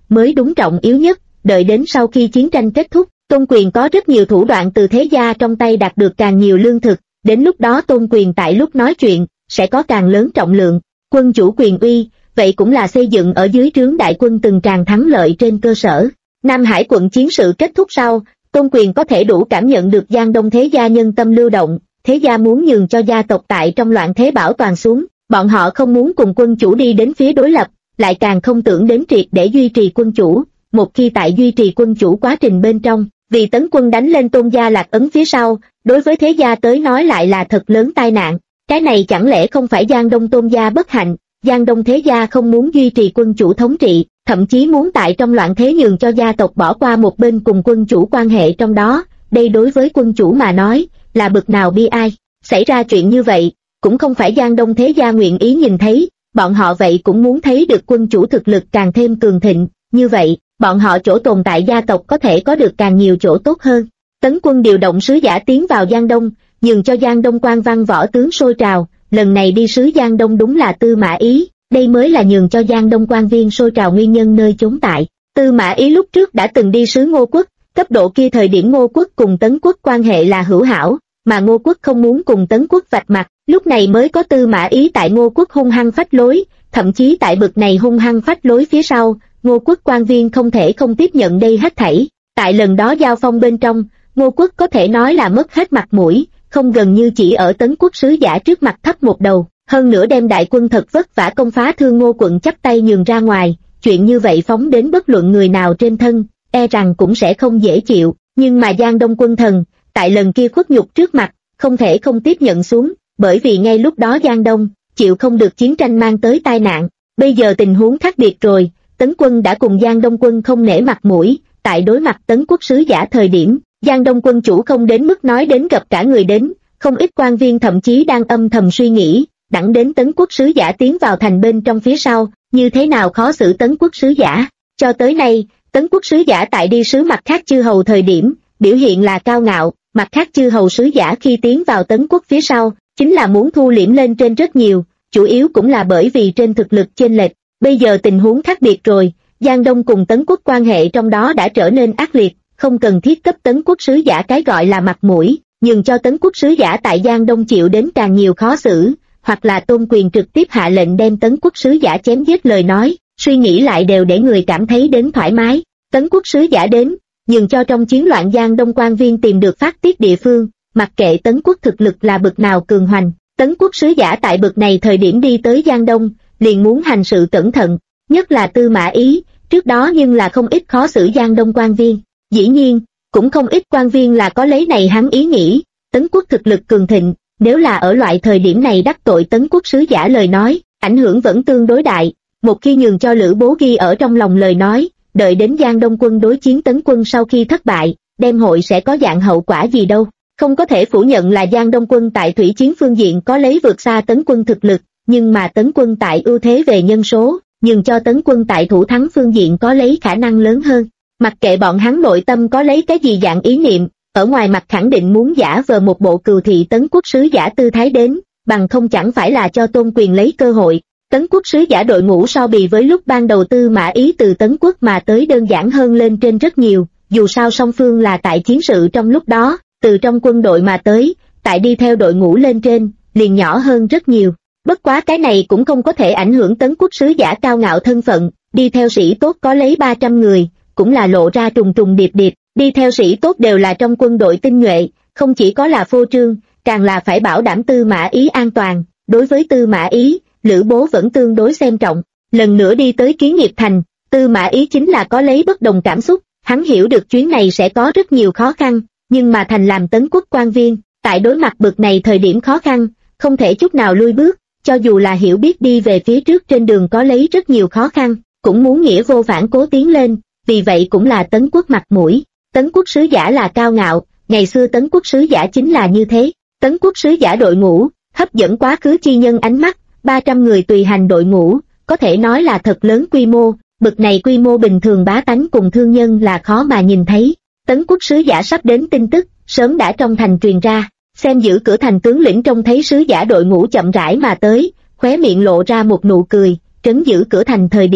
mới đúng trọng yếu nhất. Đợi đến sau khi chiến tranh kết thúc, Tôn Quyền có rất nhiều thủ đoạn từ thế gia trong tay đạt được càng nhiều lương thực, đến lúc đó Tôn Quyền tại lúc nói chuyện, sẽ có càng lớn trọng lượng. Quân chủ quyền uy, vậy cũng là xây dựng ở dưới trướng đại quân từng tràng thắng lợi trên cơ sở. Nam Hải quận chiến sự kết thúc sau, Tôn Quyền có thể đủ cảm nhận được Giang Đông thế gia nhân tâm lưu động, thế gia muốn nhường cho gia tộc tại trong loạn thế bảo toàn xuống, bọn họ không muốn cùng quân chủ đi đến phía đối lập, lại càng không tưởng đến triệt để duy trì quân chủ. Một khi tại duy trì quân chủ quá trình bên trong, vì tấn quân đánh lên Tôn gia Lạc Ấn phía sau, đối với thế gia tới nói lại là thật lớn tai nạn. Cái này chẳng lẽ không phải Giang Đông Tôn gia bất hạnh, Giang Đông thế gia không muốn duy trì quân chủ thống trị, thậm chí muốn tại trong loạn thế nhường cho gia tộc bỏ qua một bên cùng quân chủ quan hệ trong đó, đây đối với quân chủ mà nói, là bực nào bi ai. Xảy ra chuyện như vậy, cũng không phải Giang Đông thế gia nguyện ý nhìn thấy, bọn họ vậy cũng muốn thấy được quân chủ thực lực càng thêm cường thịnh, như vậy, bọn họ chỗ tồn tại gia tộc có thể có được càng nhiều chỗ tốt hơn. Tấn quân điều động sứ giả tiến vào Giang Đông, nhường cho Giang Đông quan văn võ tướng sôi trào, lần này đi sứ Giang Đông đúng là Tư Mã Ý, đây mới là nhường cho Giang Đông quan viên sôi trào nguyên nhân nơi chốn tại. Tư Mã Ý lúc trước đã từng đi sứ Ngô Quốc, cấp độ kia thời điểm Ngô Quốc cùng Tấn Quốc quan hệ là hữu hảo, mà Ngô Quốc không muốn cùng Tấn Quốc vạch mặt, lúc này mới có Tư Mã Ý tại Ngô Quốc hung hăng phách lối, thậm chí tại bực này hung hăng phách lối phía sau, Ngô Quốc quan viên không thể không tiếp nhận đây hết thảy. Tại lần đó giao phong bên trong, Ngô Quốc có thể nói là mất hết mặt mũi, không gần như chỉ ở Tấn Quốc sứ giả trước mặt thấp một đầu, hơn nữa đem đại quân thật vất vả công phá Thương Ngô quận chắp tay nhường ra ngoài, chuyện như vậy phóng đến bất luận người nào trên thân, e rằng cũng sẽ không dễ chịu, nhưng mà Giang Đông quân thần, tại lần kia khuất nhục trước mặt, không thể không tiếp nhận xuống, bởi vì ngay lúc đó Giang Đông, chịu không được chiến tranh mang tới tai nạn, bây giờ tình huống khác biệt rồi, Tấn quân đã cùng Giang Đông quân không nể mặt mũi, tại đối mặt Tấn Quốc sứ giả thời điểm, Giang Đông quân chủ không đến mức nói đến gặp cả người đến, không ít quan viên thậm chí đang âm thầm suy nghĩ, đặng đến Tấn Quốc sứ giả tiến vào thành bên trong phía sau, như thế nào khó xử Tấn Quốc sứ giả. Cho tới nay, Tấn Quốc sứ giả tại đi sứ mặt khác chư hầu thời điểm, biểu hiện là cao ngạo, mặt khác chư hầu sứ giả khi tiến vào Tấn Quốc phía sau, chính là muốn thu liễm lên trên rất nhiều, chủ yếu cũng là bởi vì trên thực lực chênh lệch. Bây giờ tình huống khác biệt rồi, Giang Đông cùng Tấn Quốc quan hệ trong đó đã trở nên ác liệt, không cần thiết cấp Tấn Quốc sứ giả cái gọi là mặt mũi, nhưng cho Tấn Quốc sứ giả tại Giang Đông chịu đến càng nhiều khó xử, hoặc là Tôn Quyền trực tiếp hạ lệnh đem Tấn Quốc sứ giả chém giết lời nói, suy nghĩ lại đều để người cảm thấy đến thoải mái. Tấn Quốc sứ giả đến, nhưng cho trong chiến loạn Giang Đông quan viên tìm được phát tiết địa phương, mặc kệ Tấn Quốc thực lực là bực nào cường hoành, Tấn Quốc sứ giả tại bực này thời điểm đi tới Giang Đông, liền muốn hành sự cẩn thận, nhất là Tư Mã Ý, trước đó nhưng là không ít khó xử Giang Đông quan viên. Dĩ nhiên, cũng không ít quan viên là có lấy này hắn ý nghĩ, Tấn Quốc thực lực cường thịnh, nếu là ở loại thời điểm này đắc tội Tấn Quốc sứ giả lời nói, ảnh hưởng vẫn tương đối đại, một khi nhường cho Lữ Bố ghi ở trong lòng lời nói, đợi đến Giang Đông quân đối chiến Tấn quân sau khi thất bại, đem hội sẽ có dạng hậu quả gì đâu. Không có thể phủ nhận là Giang Đông quân tại thủy chiến phương diện có lấy vượt xa Tấn quân thực lực, nhưng mà Tấn quân tại ưu thế về nhân số, nhưng cho Tấn quân tại thủ thắng phương diện có lấy khả năng lớn hơn. Mặc kệ bọn hắn nội tâm có lấy cái gì dạng ý niệm, ở ngoài mặt khẳng định muốn giả vờ một bộ cừu thị Tấn Quốc sứ giả tư thái đến, bằng không chẳng phải là cho Tôn Quyền lấy cơ hội. Tấn Quốc sứ giả đội ngũ so bì với lúc ban đầu Tư Mã Ý từ Tấn Quốc mà tới đơn giản hơn lên trên rất nhiều, dù sao song phương là tại chiến sự trong lúc đó, từ trong quân đội mà tới, tại đi theo đội ngũ lên trên, liền nhỏ hơn rất nhiều. Bất quá cái này cũng không có thể ảnh hưởng Tấn Quốc sứ giả cao ngạo thân phận, đi theo sĩ tốt có lấy 300 người, cũng là lộ ra trùng trùng điệp điệp, đi theo sĩ tốt đều là trong quân đội tinh nhuệ, không chỉ có là phô trương, càng là phải bảo đảm Tư Mã Ý an toàn. Đối với Tư Mã Ý, Lữ Bố vẫn tương đối xem trọng. Lần nữa đi tới Kiến Nghiệp Thành, Tư Mã Ý chính là có lấy bất đồng cảm xúc, hắn hiểu được chuyến này sẽ có rất nhiều khó khăn, nhưng mà thành làm Tấn Quốc quan viên, tại đối mặt bực này thời điểm khó khăn, không thể chút nào lui bước, cho dù là hiểu biết đi về phía trước trên đường có lấy rất nhiều khó khăn, cũng muốn nghĩa vô phản cố tiến lên, vì vậy cũng là Tấn Quốc mặt mũi. Tấn Quốc sứ giả là cao ngạo, ngày xưa Tấn Quốc sứ giả chính là như thế. Tấn Quốc sứ giả đội ngũ, hấp dẫn quá khứ chi nhân ánh mắt, 300 người tùy hành đội ngũ, có thể nói là thật lớn quy mô, bực này quy mô bình thường bá tánh cùng thương nhân là khó mà nhìn thấy. Tấn Quốc sứ giả sắp đến tin tức, sớm đã trong thành truyền ra, xem giữ cửa thành tướng lĩnh trông thấy sứ giả đội ngũ chậm rãi mà tới, khóe miệng lộ ra một nụ cười, trấn giữ cửa thành thời điểm,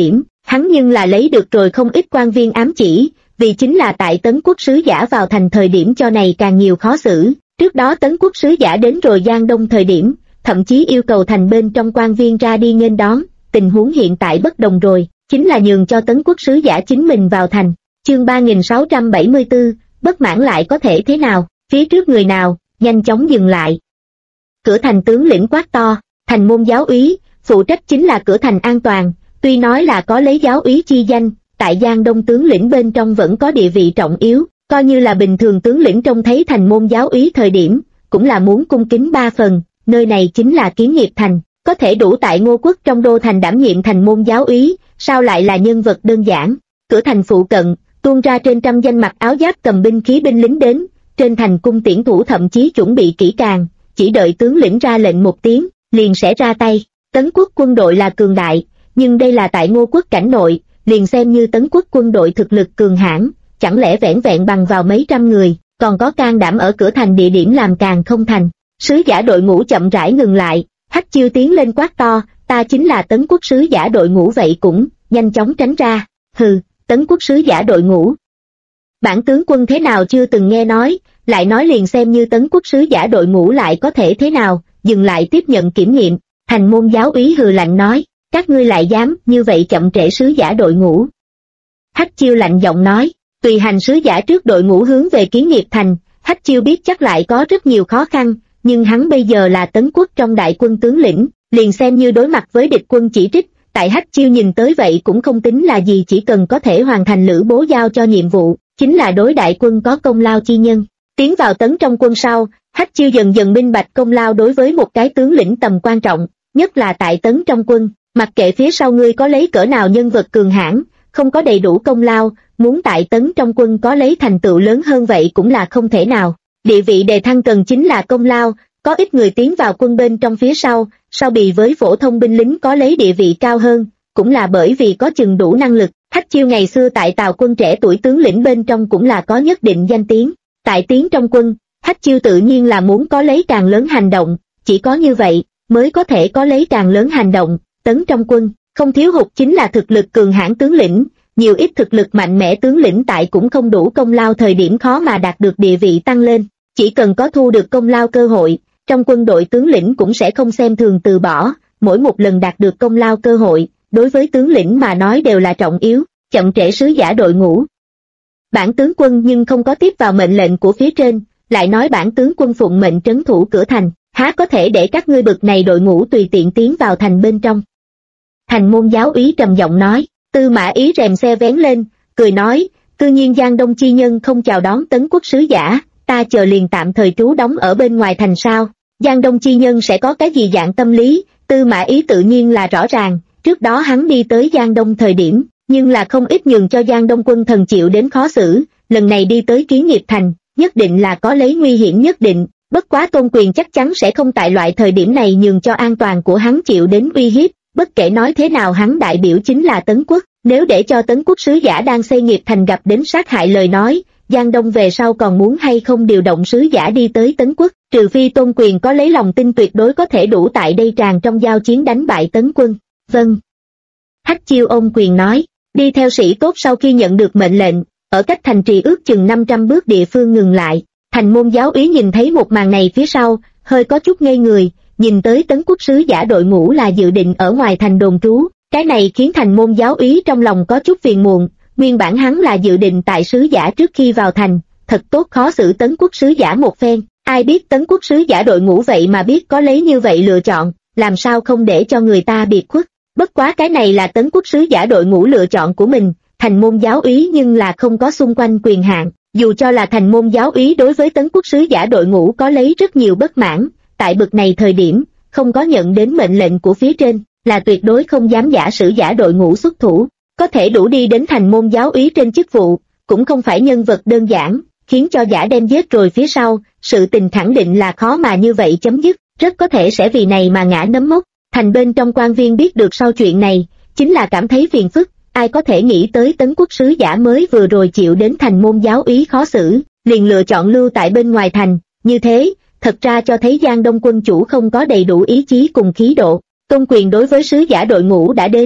hắn nhưng là lấy được rồi không ít quan viên ám chỉ, vì chính là tại Tấn quốc sứ giả vào thành thời điểm cho này càng nhiều khó xử. Trước đó Tấn quốc sứ giả đến rồi Giang Đông thời điểm, thậm chí yêu cầu thành bên trong quan viên ra đi nghênh đón, tình huống hiện tại bất đồng rồi, chính là nhường cho Tấn quốc sứ giả chính mình vào thành. Chương 3674, bất mãn lại có thể thế nào, phía trước người nào, nhanh chóng dừng lại. Cửa thành tướng lĩnh quát to, thành môn giáo úy, phụ trách chính là cửa thành an toàn, tuy nói là có lấy giáo úy chi danh, tại Giang Đông tướng lĩnh bên trong vẫn có địa vị trọng yếu, coi như là bình thường tướng lĩnh trông thấy thành môn giáo úy thời điểm, cũng là muốn cung kính ba phần, nơi này chính là Kiến Nghiệp thành, có thể đủ tại Ngô quốc trong đô thành đảm nhiệm thành môn giáo úy, sao lại là nhân vật đơn giản. Cửa thành phụ cận, tuôn ra trên trăm danh mặc áo giáp cầm binh khí binh lính đến, trên thành cung tiễn thủ thậm chí chuẩn bị kỹ càng, chỉ đợi tướng lĩnh ra lệnh một tiếng, liền sẽ ra tay. Tấn quốc quân đội là cường đại, nhưng đây là tại Ngô quốc cảnh nội, liền xem như Tấn quốc quân đội thực lực cường hãn, chẳng lẽ vẻn vẹn bằng vào mấy trăm người, còn có can đảm ở cửa thành địa điểm làm càng không thành. Sứ giả đội ngũ chậm rãi ngừng lại, Hách Chiêu tiến lên quát to, ta chính là Tấn quốc sứ giả đội ngũ vậy cũng, nhanh chóng tránh ra. Hừ, Tấn quốc sứ giả đội ngũ. Bản tướng quân thế nào chưa từng nghe nói, lại nói liền xem như Tấn quốc sứ giả đội ngũ lại có thể thế nào, dừng lại tiếp nhận kiểm nghiệm. Thành môn giáo úy hừ lạnh nói, các ngươi lại dám như vậy chậm trễ sứ giả đội ngũ. Hách Chiêu lạnh giọng nói, tùy hành sứ giả trước đội ngũ hướng về Kiến Nghiệp thành. Hách Chiêu biết chắc lại có rất nhiều khó khăn, nhưng hắn bây giờ là Tấn quốc trong đại quân tướng lĩnh, liền xem như đối mặt với địch quân chỉ trích, tại Hách Chiêu nhìn tới vậy cũng không tính là gì, chỉ cần có thể hoàn thành Lữ Bố giao cho nhiệm vụ, chính là đối đại quân có công lao chi nhân. Tiến vào Tấn trong quân sau, Hách Chiêu dần dần minh bạch công lao đối với một cái tướng lĩnh tầm quan trọng, nhất là tại Tấn trong quân, mặc kệ phía sau ngươi có lấy cỡ nào nhân vật cường hãn, không có đầy đủ công lao, muốn tại Tấn trong quân có lấy thành tựu lớn hơn vậy cũng là không thể nào. Địa vị đề thăng cần chính là công lao, có ít người tiến vào quân bên trong phía sau bị với phổ thông binh lính có lấy địa vị cao hơn, cũng là bởi vì có chừng đủ năng lực. Hách Chiêu ngày xưa tại Tào quân trẻ tuổi tướng lĩnh bên trong cũng là có nhất định danh tiếng, tại tiến trong quân, Hách Chiêu tự nhiên là muốn có lấy càng lớn hành động, chỉ có như vậy mới có thể có lấy càng lớn hành động. Tấn trong quân, không thiếu hụt chính là thực lực cường hãn tướng lĩnh, nhiều ít thực lực mạnh mẽ tướng lĩnh tại cũng không đủ công lao thời điểm khó mà đạt được địa vị tăng lên, chỉ cần có thu được công lao cơ hội, trong quân đội tướng lĩnh cũng sẽ không xem thường từ bỏ, mỗi một lần đạt được công lao cơ hội, đối với tướng lĩnh mà nói đều là trọng yếu. Chậm trễ sứ giả đội ngũ. Bản tướng quân nhưng không có tiếp vào mệnh lệnh của phía trên, lại nói bản tướng quân phụng mệnh trấn thủ cửa thành, há có thể để các ngươi bực này đội ngũ tùy tiện tiến vào thành bên trong. Thành môn giáo úy trầm giọng nói. Tư Mã Ý rèm xe vén lên, cười nói, tự nhiên Giang Đông chi nhân không chào đón Tấn quốc sứ giả, ta chờ liền tạm thời trú đóng ở bên ngoài thành sao. Giang Đông chi nhân sẽ có cái gì dạng tâm lý, Tư Mã Ý tự nhiên là rõ ràng, trước đó hắn đi tới Giang Đông thời điểm, nhưng là không ít nhường cho Giang Đông quân thần chịu đến khó xử, lần này đi tới Kiến Nghiệp thành, nhất định là có lấy nguy hiểm nhất định, bất quá Tôn Quyền chắc chắn sẽ không tại loại thời điểm này nhường cho an toàn của hắn chịu đến uy hiếp, bất kể nói thế nào hắn đại biểu chính là Tấn quốc, nếu để cho Tấn quốc sứ giả đang xây nghiệp thành gặp đến sát hại lời nói, Giang Đông về sau còn muốn hay không điều động sứ giả đi tới Tấn quốc, trừ phi Tôn Quyền có lấy lòng tin tuyệt đối có thể đủ tại đây tràn trong giao chiến đánh bại Tấn quân. Vâng. Hách Chiêu ôm quyền nói, đi theo sĩ tốt sau khi nhận được mệnh lệnh, ở cách thành trì ước chừng 500 bước địa phương ngừng lại. Thành môn giáo úy nhìn thấy một màn này phía sau, hơi có chút ngây người, nhìn tới Tấn quốc sứ giả đội ngũ là dự định ở ngoài thành đồn trú, cái này khiến thành môn giáo úy trong lòng có chút phiền muộn, nguyên bản hắn là dự định tại sứ giả trước khi vào thành, thật tốt khó xử Tấn quốc sứ giả một phen, ai biết Tấn quốc sứ giả đội ngũ vậy mà biết có lấy như vậy lựa chọn, làm sao không để cho người ta biệt khuất. Bất quá cái này là Tấn quốc sứ giả đội ngũ lựa chọn của mình, thành môn giáo úy nhưng là không có xung quanh quyền hạn, dù cho là thành môn giáo úy đối với Tấn quốc sứ giả đội ngũ có lấy rất nhiều bất mãn, tại bực này thời điểm, không có nhận đến mệnh lệnh của phía trên, là tuyệt đối không dám giả sử giả đội ngũ xuất thủ, có thể đủ đi đến thành môn giáo úy trên chức vụ, cũng không phải nhân vật đơn giản, khiến cho giả đem giết rồi phía sau, sự tình khẳng định là khó mà như vậy chấm dứt, rất có thể sẽ vì này mà ngã nấm mốc. Thành bên trong quan viên biết được sau chuyện này, chính là cảm thấy phiền phức, ai có thể nghĩ tới Tấn quốc sứ giả mới vừa rồi chịu đến thành môn giáo úy khó xử, liền lựa chọn lưu tại bên ngoài thành, như thế, thật ra cho thấy Giang Đông quân chủ không có đầy đủ ý chí cùng khí độ. Tôn Quyền đối với sứ giả đội ngũ đã đến,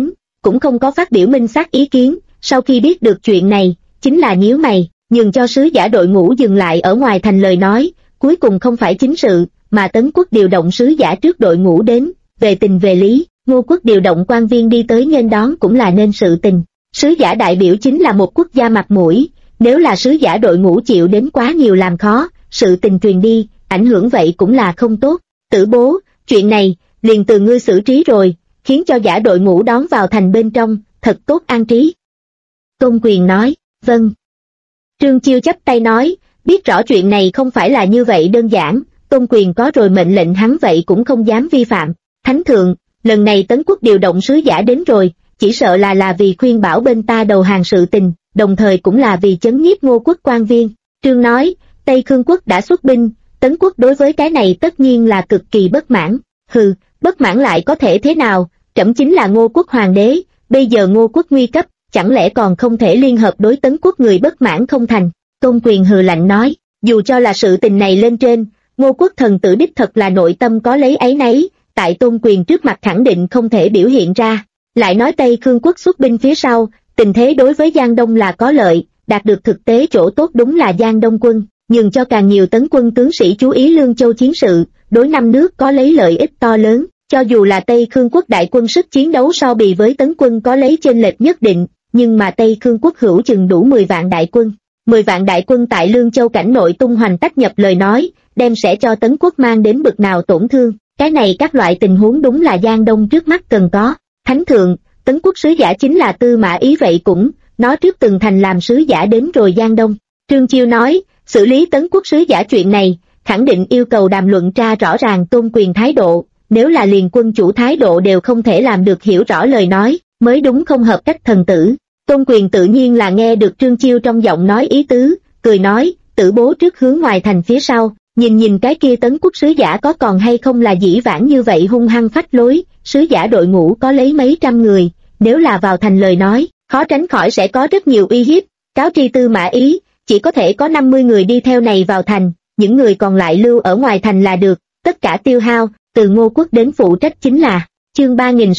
cũng không có phát biểu minh xác ý kiến. Sau khi biết được chuyện này, chính là nhíu mày, nhường cho sứ giả đội ngũ dừng lại ở ngoài thành lời nói, cuối cùng không phải chính sự, mà Tấn Quốc điều động sứ giả trước đội ngũ đến, về tình về lý, Ngô Quốc điều động quan viên đi tới nghênh đón cũng là nên sự tình. Sứ giả đại biểu chính là một quốc gia mặt mũi, nếu là sứ giả đội ngũ chịu đến quá nhiều làm khó, sự tình truyền đi, ảnh hưởng vậy cũng là không tốt. Tử Bố, chuyện này, liền từ ngươi xử trí rồi, khiến cho giả đội ngũ đón vào thành bên trong, thật tốt an trí. Tôn Quyền nói, vâng. Trương Chiêu chắp tay nói, biết rõ chuyện này không phải là như vậy đơn giản, Tôn Quyền có rồi mệnh lệnh hắn vậy cũng không dám vi phạm. Thánh thượng, lần này Tấn Quốc điều động sứ giả đến rồi, chỉ sợ là vì khuyên bảo bên ta đầu hàng sự tình, đồng thời cũng là vì chấn nhiếp Ngô Quốc quan viên. Trương nói, Tây Khương Quốc đã xuất binh, Tấn Quốc đối với cái này tất nhiên là cực kỳ bất mãn. Hừ, bất mãn lại có thể thế nào, trẫm chính là Ngô Quốc hoàng đế, bây giờ Ngô Quốc nguy cấp, chẳng lẽ còn không thể liên hợp đối Tấn Quốc người bất mãn không thành. Tôn Quyền hừ lạnh nói, dù cho là sự tình này lên trên, Ngô Quốc thần tử đích thật là nội tâm có lấy áy náy, tại Tôn Quyền trước mặt khẳng định không thể biểu hiện ra. Lại nói Tây Khương Quốc xuất binh phía sau, tình thế đối với Giang Đông là có lợi, đạt được thực tế chỗ tốt đúng là Giang Đông quân, nhường cho càng nhiều Tấn quân tướng sĩ chú ý Lương Châu chiến sự, đối năm nước có lấy lợi ích to lớn. Cho dù là Tây Khương Quốc đại quân sức chiến đấu so bì với Tấn quân có lấy chênh lệch nhất định, nhưng mà Tây Khương Quốc hữu chừng đủ 10 vạn đại quân. 10 vạn đại quân tại Lương Châu cảnh nội tung hoành tách nhập lời nói, đem sẽ cho Tấn Quốc mang đến bực nào tổn thương. Cái này các loại tình huống đúng là Giang Đông trước mắt cần có. Thánh thượng, Tấn Quốc sứ giả chính là Tư Mã Ý vậy cũng, nó trước từng thành làm sứ giả đến rồi Giang Đông. Trương Chiêu nói, xử lý Tấn Quốc sứ giả chuyện này, khẳng định yêu cầu đàm luận tra rõ ràng Tôn Quyền thái độ, nếu là liền quân chủ thái độ đều không thể làm được hiểu rõ lời nói, mới đúng không hợp cách thần tử. Tôn Quyền tự nhiên là nghe được Trương Chiêu trong giọng nói ý tứ, cười nói, Tử Bố trước hướng ngoài thành phía sau, nhìn cái kia Tấn Quốc sứ giả có còn hay không là dĩ vãng như vậy hung hăng phách lối, sứ giả đội ngũ có lấy mấy trăm người, nếu là vào thành lời nói, khó tránh khỏi sẽ có rất nhiều uy hiếp, cáo tri Tư Mã Ý, chỉ có thể có 50 người đi theo này vào thành, những người còn lại lưu ở ngoài thành là được, tất cả tiêu hao, từ Ngô Quốc đến phụ trách chính là. Chương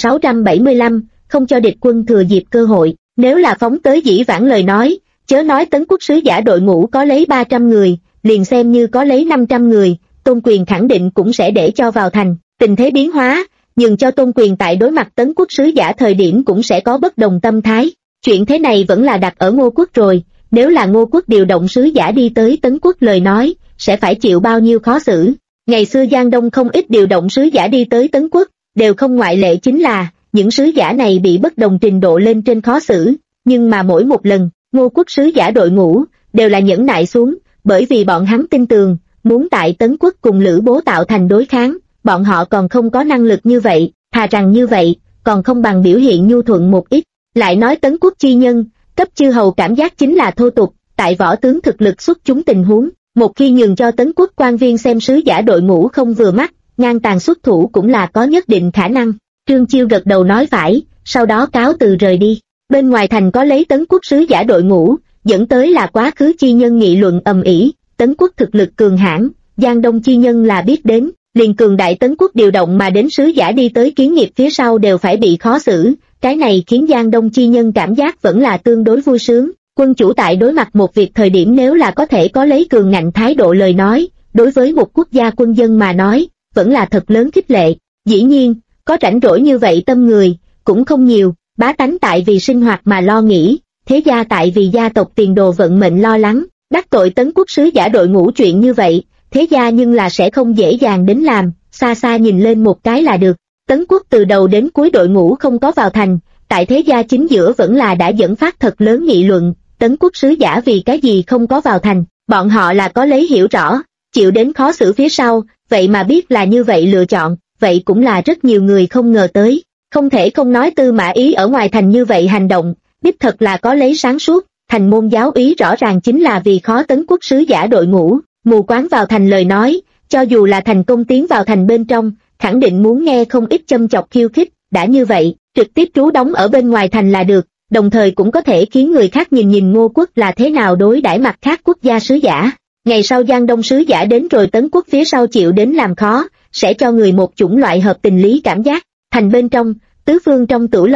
3675, không cho địch quân thừa dịp cơ hội, nếu là phóng tới dĩ vãng lời nói, chớ nói Tấn Quốc sứ giả đội ngũ có lấy 300 người, liền xem như có lấy 500 người, Tôn Quyền khẳng định cũng sẽ để cho vào thành. Tình thế biến hóa, nhưng cho Tôn Quyền tại đối mặt Tấn Quốc sứ giả thời điểm cũng sẽ có bất đồng tâm thái. Chuyện thế này vẫn là đặt ở Ngô Quốc rồi, nếu là Ngô Quốc điều động sứ giả đi tới Tấn Quốc lời nói, sẽ phải chịu bao nhiêu khó xử. Ngày xưa Giang Đông không ít điều động sứ giả đi tới Tấn Quốc, đều không ngoại lệ chính là, những sứ giả này bị bất đồng trình độ lên trên khó xử, nhưng mà mỗi một lần, Ngô Quốc sứ giả đội ngũ, đều là nhẫn nại xuống, bởi vì bọn hắn tin tường, muốn tại Tấn Quốc cùng Lữ Bố tạo thành đối kháng, bọn họ còn không có năng lực như vậy, thà rằng như vậy, còn không bằng biểu hiện nhu thuận một ít. Lại nói Tấn Quốc chi nhân, cấp chư hầu cảm giác chính là thô tục, tại võ tướng thực lực xuất chúng tình huống, một khi nhường cho Tấn Quốc quan viên xem sứ giả đội ngũ không vừa mắt, ngang tàn xuất thủ cũng là có nhất định khả năng. Trương Chiêu gật đầu nói phải, sau đó cáo từ rời đi. Bên ngoài thành có lấy Tấn Quốc sứ giả đội ngũ, dẫn tới là quá khứ chi nhân nghị luận ầm ĩ. Tấn Quốc thực lực cường hãn, Giang Đông chi nhân là biết đến, liền cường đại Tấn Quốc điều động mà đến sứ giả đi tới kiến nghiệp phía sau đều phải bị khó xử, cái này khiến Giang Đông chi nhân cảm giác vẫn là tương đối vui sướng. Quân chủ tại đối mặt một việc thời điểm nếu là có thể có lấy cường ngạnh thái độ lời nói, đối với một quốc gia quân dân mà nói, vẫn là thật lớn khích lệ. Dĩ nhiên, có rảnh rỗi như vậy tâm người, cũng không nhiều, bá tánh tại vì sinh hoạt mà lo nghĩ, thế gia tại vì gia tộc tiền đồ vận mệnh lo lắng, đắc tội Tấn Quốc sứ giả đội ngũ chuyện như vậy, thế gia nhưng là sẽ không dễ dàng đến làm, xa xa nhìn lên một cái là được. Tấn Quốc từ đầu đến cuối đội ngũ không có vào thành, tại thế gia chính giữa vẫn là đã dẫn phát thật lớn nghị luận, Tấn Quốc sứ giả vì cái gì không có vào thành, bọn họ là có lấy hiểu rõ, chịu đến khó xử phía sau, vậy mà biết là như vậy lựa chọn, vậy cũng là rất nhiều người không ngờ tới. Không thể không nói Tư Mã Ý ở ngoài thành như vậy hành động, đích thật là có lấy sáng suốt, thành môn giáo úy rõ ràng chính là vì khó Tấn Quốc sứ giả đội ngũ, mù quáng vào thành lời nói, cho dù là thành công tiến vào thành bên trong, khẳng định muốn nghe không ít châm chọc khiêu khích, đã như vậy, trực tiếp trú đóng ở bên ngoài thành là được, đồng thời cũng có thể khiến người khác nhìn Ngô Quốc là thế nào đối đãi mặt khác quốc gia sứ giả. Ngày sau Giang Đông sứ giả đến rồi Tấn Quốc phía sau chịu đến làm khó, sẽ cho người một chủng loại hợp tình lý cảm giác. Thành bên trong, tứ phương trong tử lâu,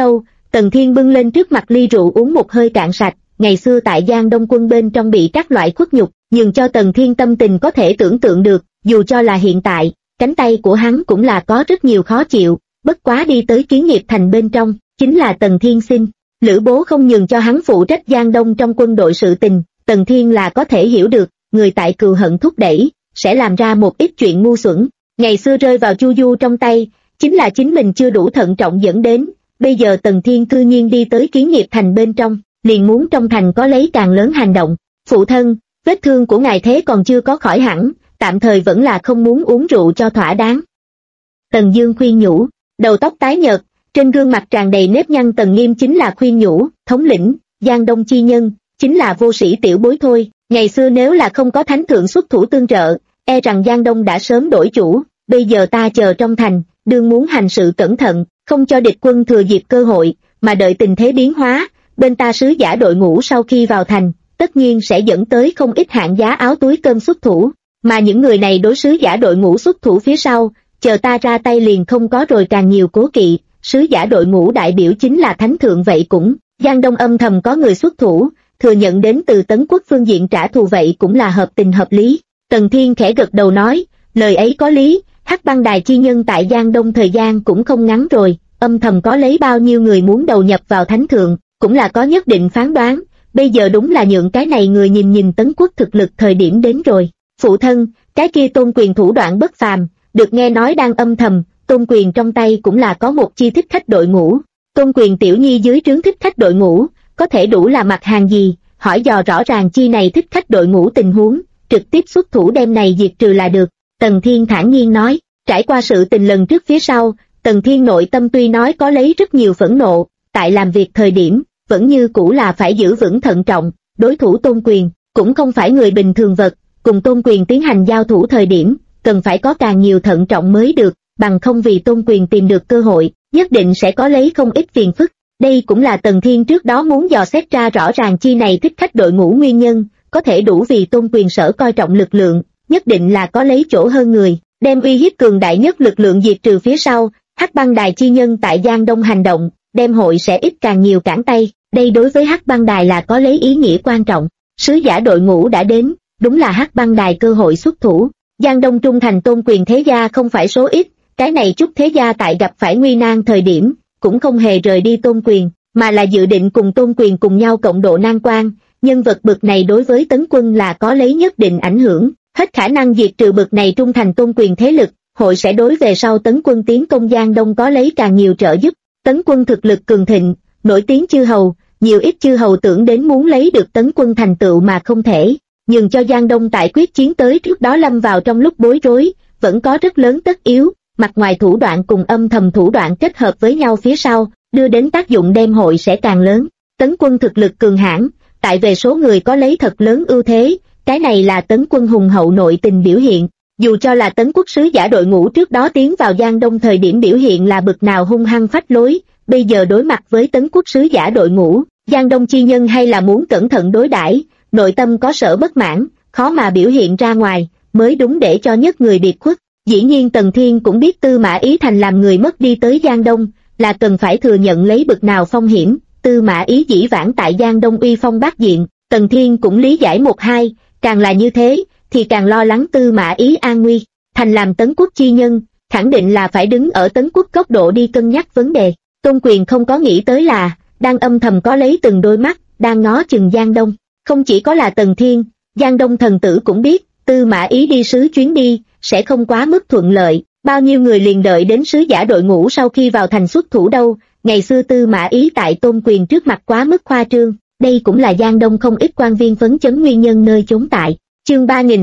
Tần Thiên bưng lên trước mặt ly rượu uống một hơi cạn sạch. Ngày xưa tại Giang Đông quân bên trong bị các loại khuất nhục, nhường cho Tần Thiên tâm tình có thể tưởng tượng được, dù cho là hiện tại, cánh tay của hắn cũng là có rất nhiều khó chịu, bất quá đi tới Kiến Nghiệp Thành bên trong, chính là Tần Thiên xin. Lữ bố không nhường cho hắn phụ trách Giang Đông trong quân đội sự tình, Tần Thiên là có thể hiểu được, người tại cừu hận thúc đẩy, sẽ làm ra một ít chuyện ngu xuẩn. Ngày xưa rơi vào Chu Du trong tay, chính là chính mình chưa đủ thận trọng dẫn đến, bây giờ Tần Thiên cư nhiên đi tới Kiến Nghiệp Thành bên trong, liền muốn trong thành có lấy càng lớn hành động. Phụ thân, vết thương của ngài thế còn chưa có khỏi hẳn, tạm thời vẫn là không muốn uống rượu cho thỏa đáng. Tần Dương khuyên nhủ, đầu tóc tái nhợt, trên gương mặt tràn đầy nếp nhăn Tần Nghiêm chính là khuyên nhủ, thống lĩnh, Giang Đông chi nhân, chính là vô sĩ tiểu bối thôi, ngày xưa nếu là không có thánh thượng xuất thủ tương trợ, e rằng Giang Đông đã sớm đổi chủ, bây giờ ta chờ trong thành, đương muốn hành sự cẩn thận, không cho địch quân thừa dịp cơ hội, mà đợi tình thế biến hóa, bên ta sứ giả đội ngũ sau khi vào thành, tất nhiên sẽ dẫn tới không ít hạng giá áo túi cơm xuất thủ, mà những người này đối sứ giả đội ngũ xuất thủ phía sau, chờ ta ra tay liền không có rồi càng nhiều cố kỵ, sứ giả đội ngũ đại biểu chính là thánh thượng vậy cũng, Giang Đông âm thầm có người xuất thủ, thừa nhận đến từ Tấn quốc phương diện trả thù vậy cũng là hợp tình hợp lý. Tần Thiên khẽ gật đầu nói, lời ấy có lý, Hắc Băng Đài chi nhân tại Giang Đông thời gian cũng không ngắn rồi, âm thầm có lấy bao nhiêu người muốn đầu nhập vào thánh thượng, cũng là có nhất định phán đoán, bây giờ đúng là nhượng cái này người nhìn Tấn quốc thực lực thời điểm đến rồi. Phụ thân, cái kia Tôn Quyền thủ đoạn bất phàm, được nghe nói đang âm thầm, Tôn Quyền trong tay cũng là có một chi thích khách đội ngũ. Tôn Quyền tiểu nhi dưới trướng thích khách đội ngũ, có thể đủ là mặt hàng gì, hỏi dò rõ ràng chi này thích khách đội ngũ tình huống, trực tiếp xuất thủ đem này diệt trừ là được. Tần Thiên thản nhiên nói, trải qua sự tình lần trước phía sau, Tần Thiên nội tâm tuy nói có lấy rất nhiều phẫn nộ, tại làm việc thời điểm, vẫn như cũ là phải giữ vững thận trọng, đối thủ Tôn Quyền, cũng không phải người bình thường vật, cùng Tôn Quyền tiến hành giao thủ thời điểm, cần phải có càng nhiều thận trọng mới được, bằng không vì Tôn Quyền tìm được cơ hội, nhất định sẽ có lấy không ít phiền phức. Đây cũng là Tần Thiên trước đó muốn dò xét ra rõ ràng chi này thích khách đội ngũ nguyên nhân, có thể đủ vì Tôn Quyền sở coi trọng lực lượng, nhất định là có lấy chỗ hơn người, đem uy hiếp cường đại nhất lực lượng diệt trừ phía sau, Hắc Băng Đài chi nhân tại Giang Đông hành động, đem hội sẽ ít càng nhiều cản tay, đây đối với Hắc Băng Đài là có lấy ý nghĩa quan trọng. Sứ giả đội ngũ đã đến, đúng là Hắc Băng Đài cơ hội xuất thủ. Giang Đông trung thành Tôn Quyền thế gia không phải số ít, cái này chút thế gia tại gặp phải nguy nan thời điểm, cũng không hề rời đi Tôn Quyền, mà là dự định cùng Tôn Quyền cùng nhau cộng độ nan quan. Nhân vật bực này đối với Tấn quân là có lấy nhất định ảnh hưởng, hết khả năng diệt trừ bực này trung thành Tôn Quyền thế lực, hội sẽ đối về sau Tấn quân tiến công Giang Đông có lấy càng nhiều trợ giúp. Tấn quân thực lực cường thịnh, nổi tiếng chư hầu, nhiều ít chư hầu tưởng đến muốn lấy được Tấn quân thành tựu mà không thể, nhưng cho Giang Đông tại quyết chiến tới trước đó lâm vào trong lúc bối rối, vẫn có rất lớn tất yếu, mặt ngoài thủ đoạn cùng âm thầm thủ đoạn kết hợp với nhau phía sau, đưa đến tác dụng đem hội sẽ càng lớn. Tấn quân thực lực cường hãn, tại về số người có lấy thật lớn ưu thế, cái này là Tấn quân hùng hậu nội tình biểu hiện. Dù cho là Tấn quốc sứ giả đội ngũ trước đó tiến vào Giang Đông thời điểm biểu hiện là bực nào hung hăng phách lối, bây giờ đối mặt với Tấn quốc sứ giả đội ngũ, Giang Đông chi nhân hay là muốn cẩn thận đối đãi, nội tâm có sở bất mãn, khó mà biểu hiện ra ngoài, mới đúng để cho nhất người biệt khuất. Dĩ nhiên Tần Thiên cũng biết Tư Mã Ý thành làm người mất đi tới Giang Đông, là cần phải thừa nhận lấy bực nào phong hiểm. Tư Mã Ý dĩ vãng tại Giang Đông uy phong bát diện, Tần Thiên cũng lý giải một hai, càng là như thế, thì càng lo lắng Tư Mã Ý an nguy. Thành làm Tấn quốc chi nhân, khẳng định là phải đứng ở Tấn quốc góc độ đi cân nhắc vấn đề. Tôn Quyền không có nghĩ tới là, đang âm thầm có lấy từng đôi mắt, đang ngó chừng Giang Đông. Không chỉ có là Tần Thiên, Giang Đông thần tử cũng biết, Tư Mã Ý đi sứ chuyến đi, sẽ không quá mức thuận lợi, bao nhiêu người liền đợi đến sứ giả đội ngũ sau khi vào thành xuất thủ đâu. Ngày xưa Tư Mã Ý tại Tôn Quyền trước mặt quá mức khoa trương, đây cũng là Giang Đông không ít quan viên phấn chấn nguyên nhân nơi chốn tại. Chương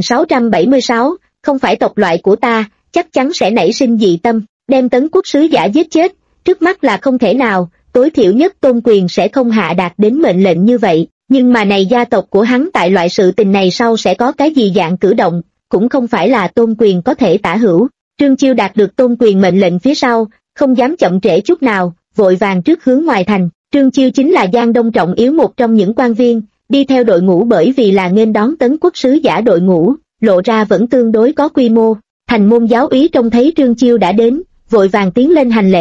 3676, không phải tộc loại của ta, chắc chắn sẽ nảy sinh dị tâm, đem Tấn quốc sứ giả giết chết, trước mắt là không thể nào, tối thiểu nhất Tôn Quyền sẽ không hạ đạt đến mệnh lệnh như vậy, nhưng mà này gia tộc của hắn tại loại sự tình này sau sẽ có cái gì dạng cử động, cũng không phải là Tôn Quyền có thể tả hữu. Trương Chiêu đạt được Tôn Quyền mệnh lệnh phía sau, không dám chậm trễ chút nào, vội vàng trước hướng ngoài thành. Trương Chiêu chính là Giang Đông trọng yếu một trong những quan viên, đi theo đội ngũ bởi vì là nghênh đón Tấn quốc sứ giả đội ngũ, lộ ra vẫn tương đối có quy mô. Thành môn giáo úy trông thấy Trương Chiêu đã đến, vội vàng tiến lên hành lễ,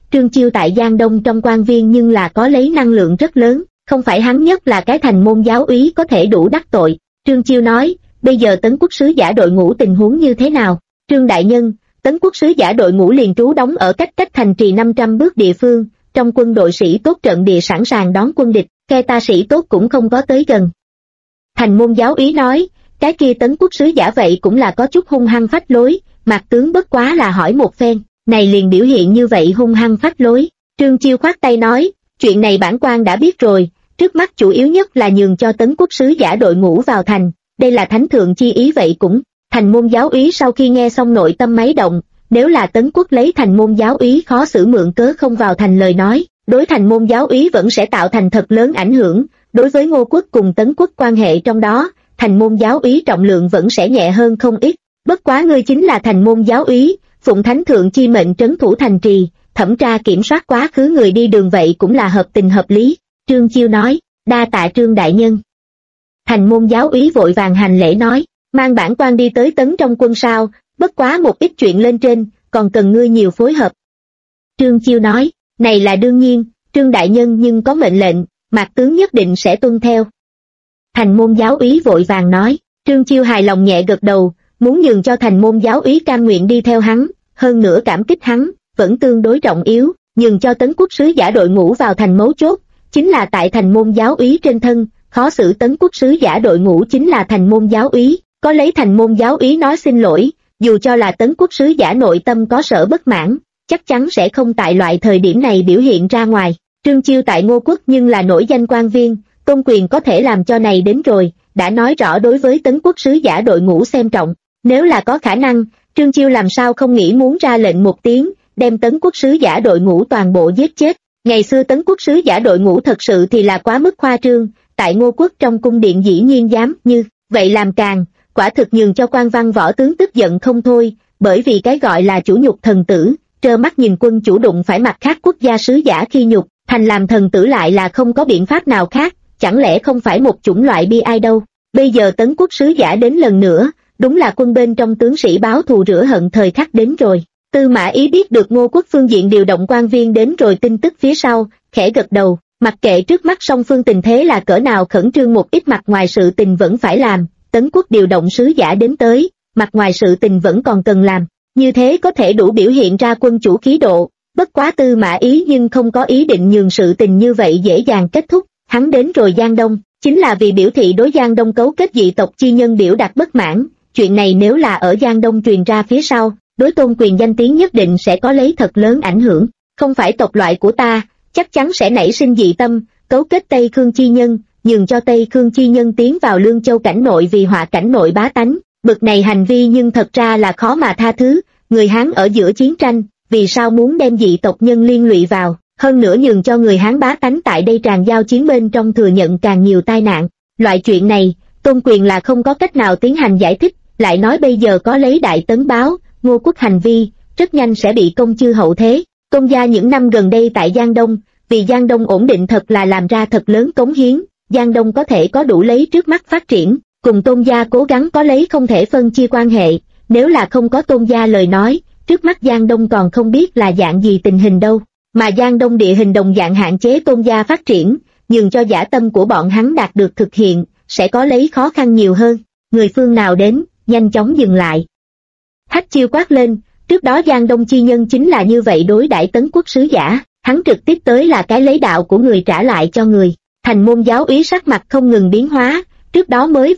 Trương Chiêu tại Giang Đông trong quan viên nhưng là có lấy năng lượng rất lớn, không phải hắn nhất là cái thành môn giáo úy có thể đủ đắc tội. Trương Chiêu nói, bây giờ Tấn Quốc sứ giả đội ngũ tình huống như thế nào? Trương đại nhân, Tấn Quốc sứ giả đội ngũ liền trú đóng ở cách thành trì 500 bước địa phương, trong quân đội sĩ tốt trận địa sẵn sàng đón quân địch, ke ta sĩ tốt cũng không có tới gần. Thành môn giáo úy nói, cái kia Tấn Quốc sứ giả vậy cũng là có chút hung hăng phách lối, Mạc tướng bất quá là hỏi một phen, này liền biểu hiện như vậy hung hăng phách lối. Trương Chiêu khoát tay nói, chuyện này bản quan đã biết rồi, trước mắt chủ yếu nhất là nhường cho Tấn Quốc sứ giả đội ngũ vào thành, đây là thánh thượng chi ý vậy cũng. Thành môn giáo úy sau khi nghe xong nội tâm máy động, nếu là Tấn Quốc lấy thành môn giáo úy khó xử mượn cớ không vào thành lời nói, đối thành môn giáo úy vẫn sẽ tạo thành thật lớn ảnh hưởng, đối với Ngô Quốc cùng Tấn Quốc quan hệ trong đó, thành môn giáo úy trọng lượng vẫn sẽ nhẹ hơn không ít. Bất quá ngươi chính là thành môn giáo úy, phụng thánh thượng chi mệnh trấn thủ thành trì, thẩm tra kiểm soát quá khứ người đi đường vậy cũng là hợp tình hợp lý. Trương Chiêu nói, đa tạ Trương đại nhân. Thành môn giáo úy vội vàng hành lễ nói, mang bản quan đi tới Tấn trong quân sao, bất quá một ít chuyện lên trên, còn cần ngươi nhiều phối hợp. Trương Chiêu nói, này là đương nhiên, Trương đại nhân nhưng có mệnh lệnh, Mạc tướng nhất định sẽ tuân theo. Thành môn giáo úy vội vàng nói, Trương Chiêu hài lòng nhẹ gật đầu, muốn nhường cho thành môn giáo úy cam nguyện đi theo hắn, hơn nữa cảm kích hắn, vẫn tương đối trọng yếu, nhường cho Tấn Quốc sứ giả đội ngũ vào thành mấu chốt, chính là tại thành môn giáo úy trên thân, khó xử Tấn Quốc sứ giả đội ngũ chính là thành môn giáo úy, có lấy thành môn giáo úy nói xin lỗi, dù cho là Tấn Quốc sứ giả nội tâm có sở bất mãn, chắc chắn sẽ không tại loại thời điểm này biểu hiện ra ngoài. Trương Chiêu tại Ngô Quốc nhưng là nổi danh quan viên, tôn quyền có thể làm cho này đến rồi, đã nói rõ đối với Tấn Quốc sứ giả đội ngũ xem trọng, nếu là có khả năng, Trương Chiêu làm sao không nghĩ muốn ra lệnh một tiếng, đem Tấn Quốc sứ giả đội ngũ toàn bộ giết chết. Ngày xưa Tấn Quốc sứ giả đội ngũ thật sự thì là quá mức khoa trương, tại Ngô Quốc trong cung điện dĩ nhiên dám như vậy làm càng, quả thực nhường cho quan văn võ tướng tức giận không thôi, bởi vì cái gọi là chủ nhục thần tử, trơ mắt nhìn quân chủ đụng phải mặt khác quốc gia sứ giả khi nhục, thành làm thần tử lại là không có biện pháp nào khác, chẳng lẽ không phải một chủng loại bi ai đâu. Bây giờ Tấn Quốc sứ giả đến lần nữa, đúng là quân bên trong tướng sĩ báo thù rửa hận thời khắc đến rồi. Tư Mã Ý biết được Ngô Quốc phương diện điều động quan viên đến rồi tin tức phía sau, khẽ gật đầu, mặc kệ trước mắt song phương tình thế là cỡ nào khẩn trương một ít mặt ngoài sự tình vẫn phải làm, Tấn Quốc điều động sứ giả đến tới, mặt ngoài sự tình vẫn còn cần làm, như thế có thể đủ biểu hiện ra quân chủ khí độ, bất quá Tư Mã Ý nhưng không có ý định nhường sự tình như vậy dễ dàng kết thúc, hắn đến rồi Giang Đông, chính là vì biểu thị đối Giang Đông cấu kết dị tộc chi nhân biểu đạt bất mãn, chuyện này nếu là ở Giang Đông truyền ra phía sau, đối Tôn Quyền danh tiếng nhất định sẽ có lấy thật lớn ảnh hưởng, không phải tộc loại của ta, chắc chắn sẽ nảy sinh dị tâm, cấu kết Tây Khương chi nhân, nhường cho Tây Khương chi nhân tiến vào Lương Châu cảnh nội vì họa cảnh nội bá tánh, bực này hành vi nhưng thật ra là khó mà tha thứ, người Hán ở giữa chiến tranh, vì sao muốn đem dị tộc nhân liên lụy vào, hơn nữa nhường cho người Hán bá tánh tại đây tràn giao chiến bên trong thừa nhận càng nhiều tai nạn, loại chuyện này, Tôn Quyền là không có cách nào tiến hành giải thích, lại nói bây giờ có lấy Đại Tấn báo, Ngô Quốc hành vi, rất nhanh sẽ bị công chư hậu thế. Công gia những năm gần đây tại Giang Đông, vì Giang Đông ổn định thật là làm ra thật lớn cống hiến, Giang Đông có thể có đủ lấy trước mắt phát triển, cùng Tôn gia cố gắng có lấy không thể phân chia quan hệ, nếu là không có Tôn gia lời nói, trước mắt Giang Đông còn không biết là dạng gì tình hình đâu, mà Giang Đông địa hình đồng dạng hạn chế Tôn gia phát triển, nhường cho dã tâm của bọn hắn đạt được thực hiện, sẽ có lấy khó khăn nhiều hơn, người phương nào đến, nhanh chóng dừng lại. Hách Chiêu quát lên, trước đó Giang Đông chi nhân chính là như vậy đối đãi Tấn Quốc sứ giả, hắn trực tiếp tới là cái lấy đạo của người trả lại cho người, thành môn giáo úy sắc mặt không ngừng biến hóa, trước đó mới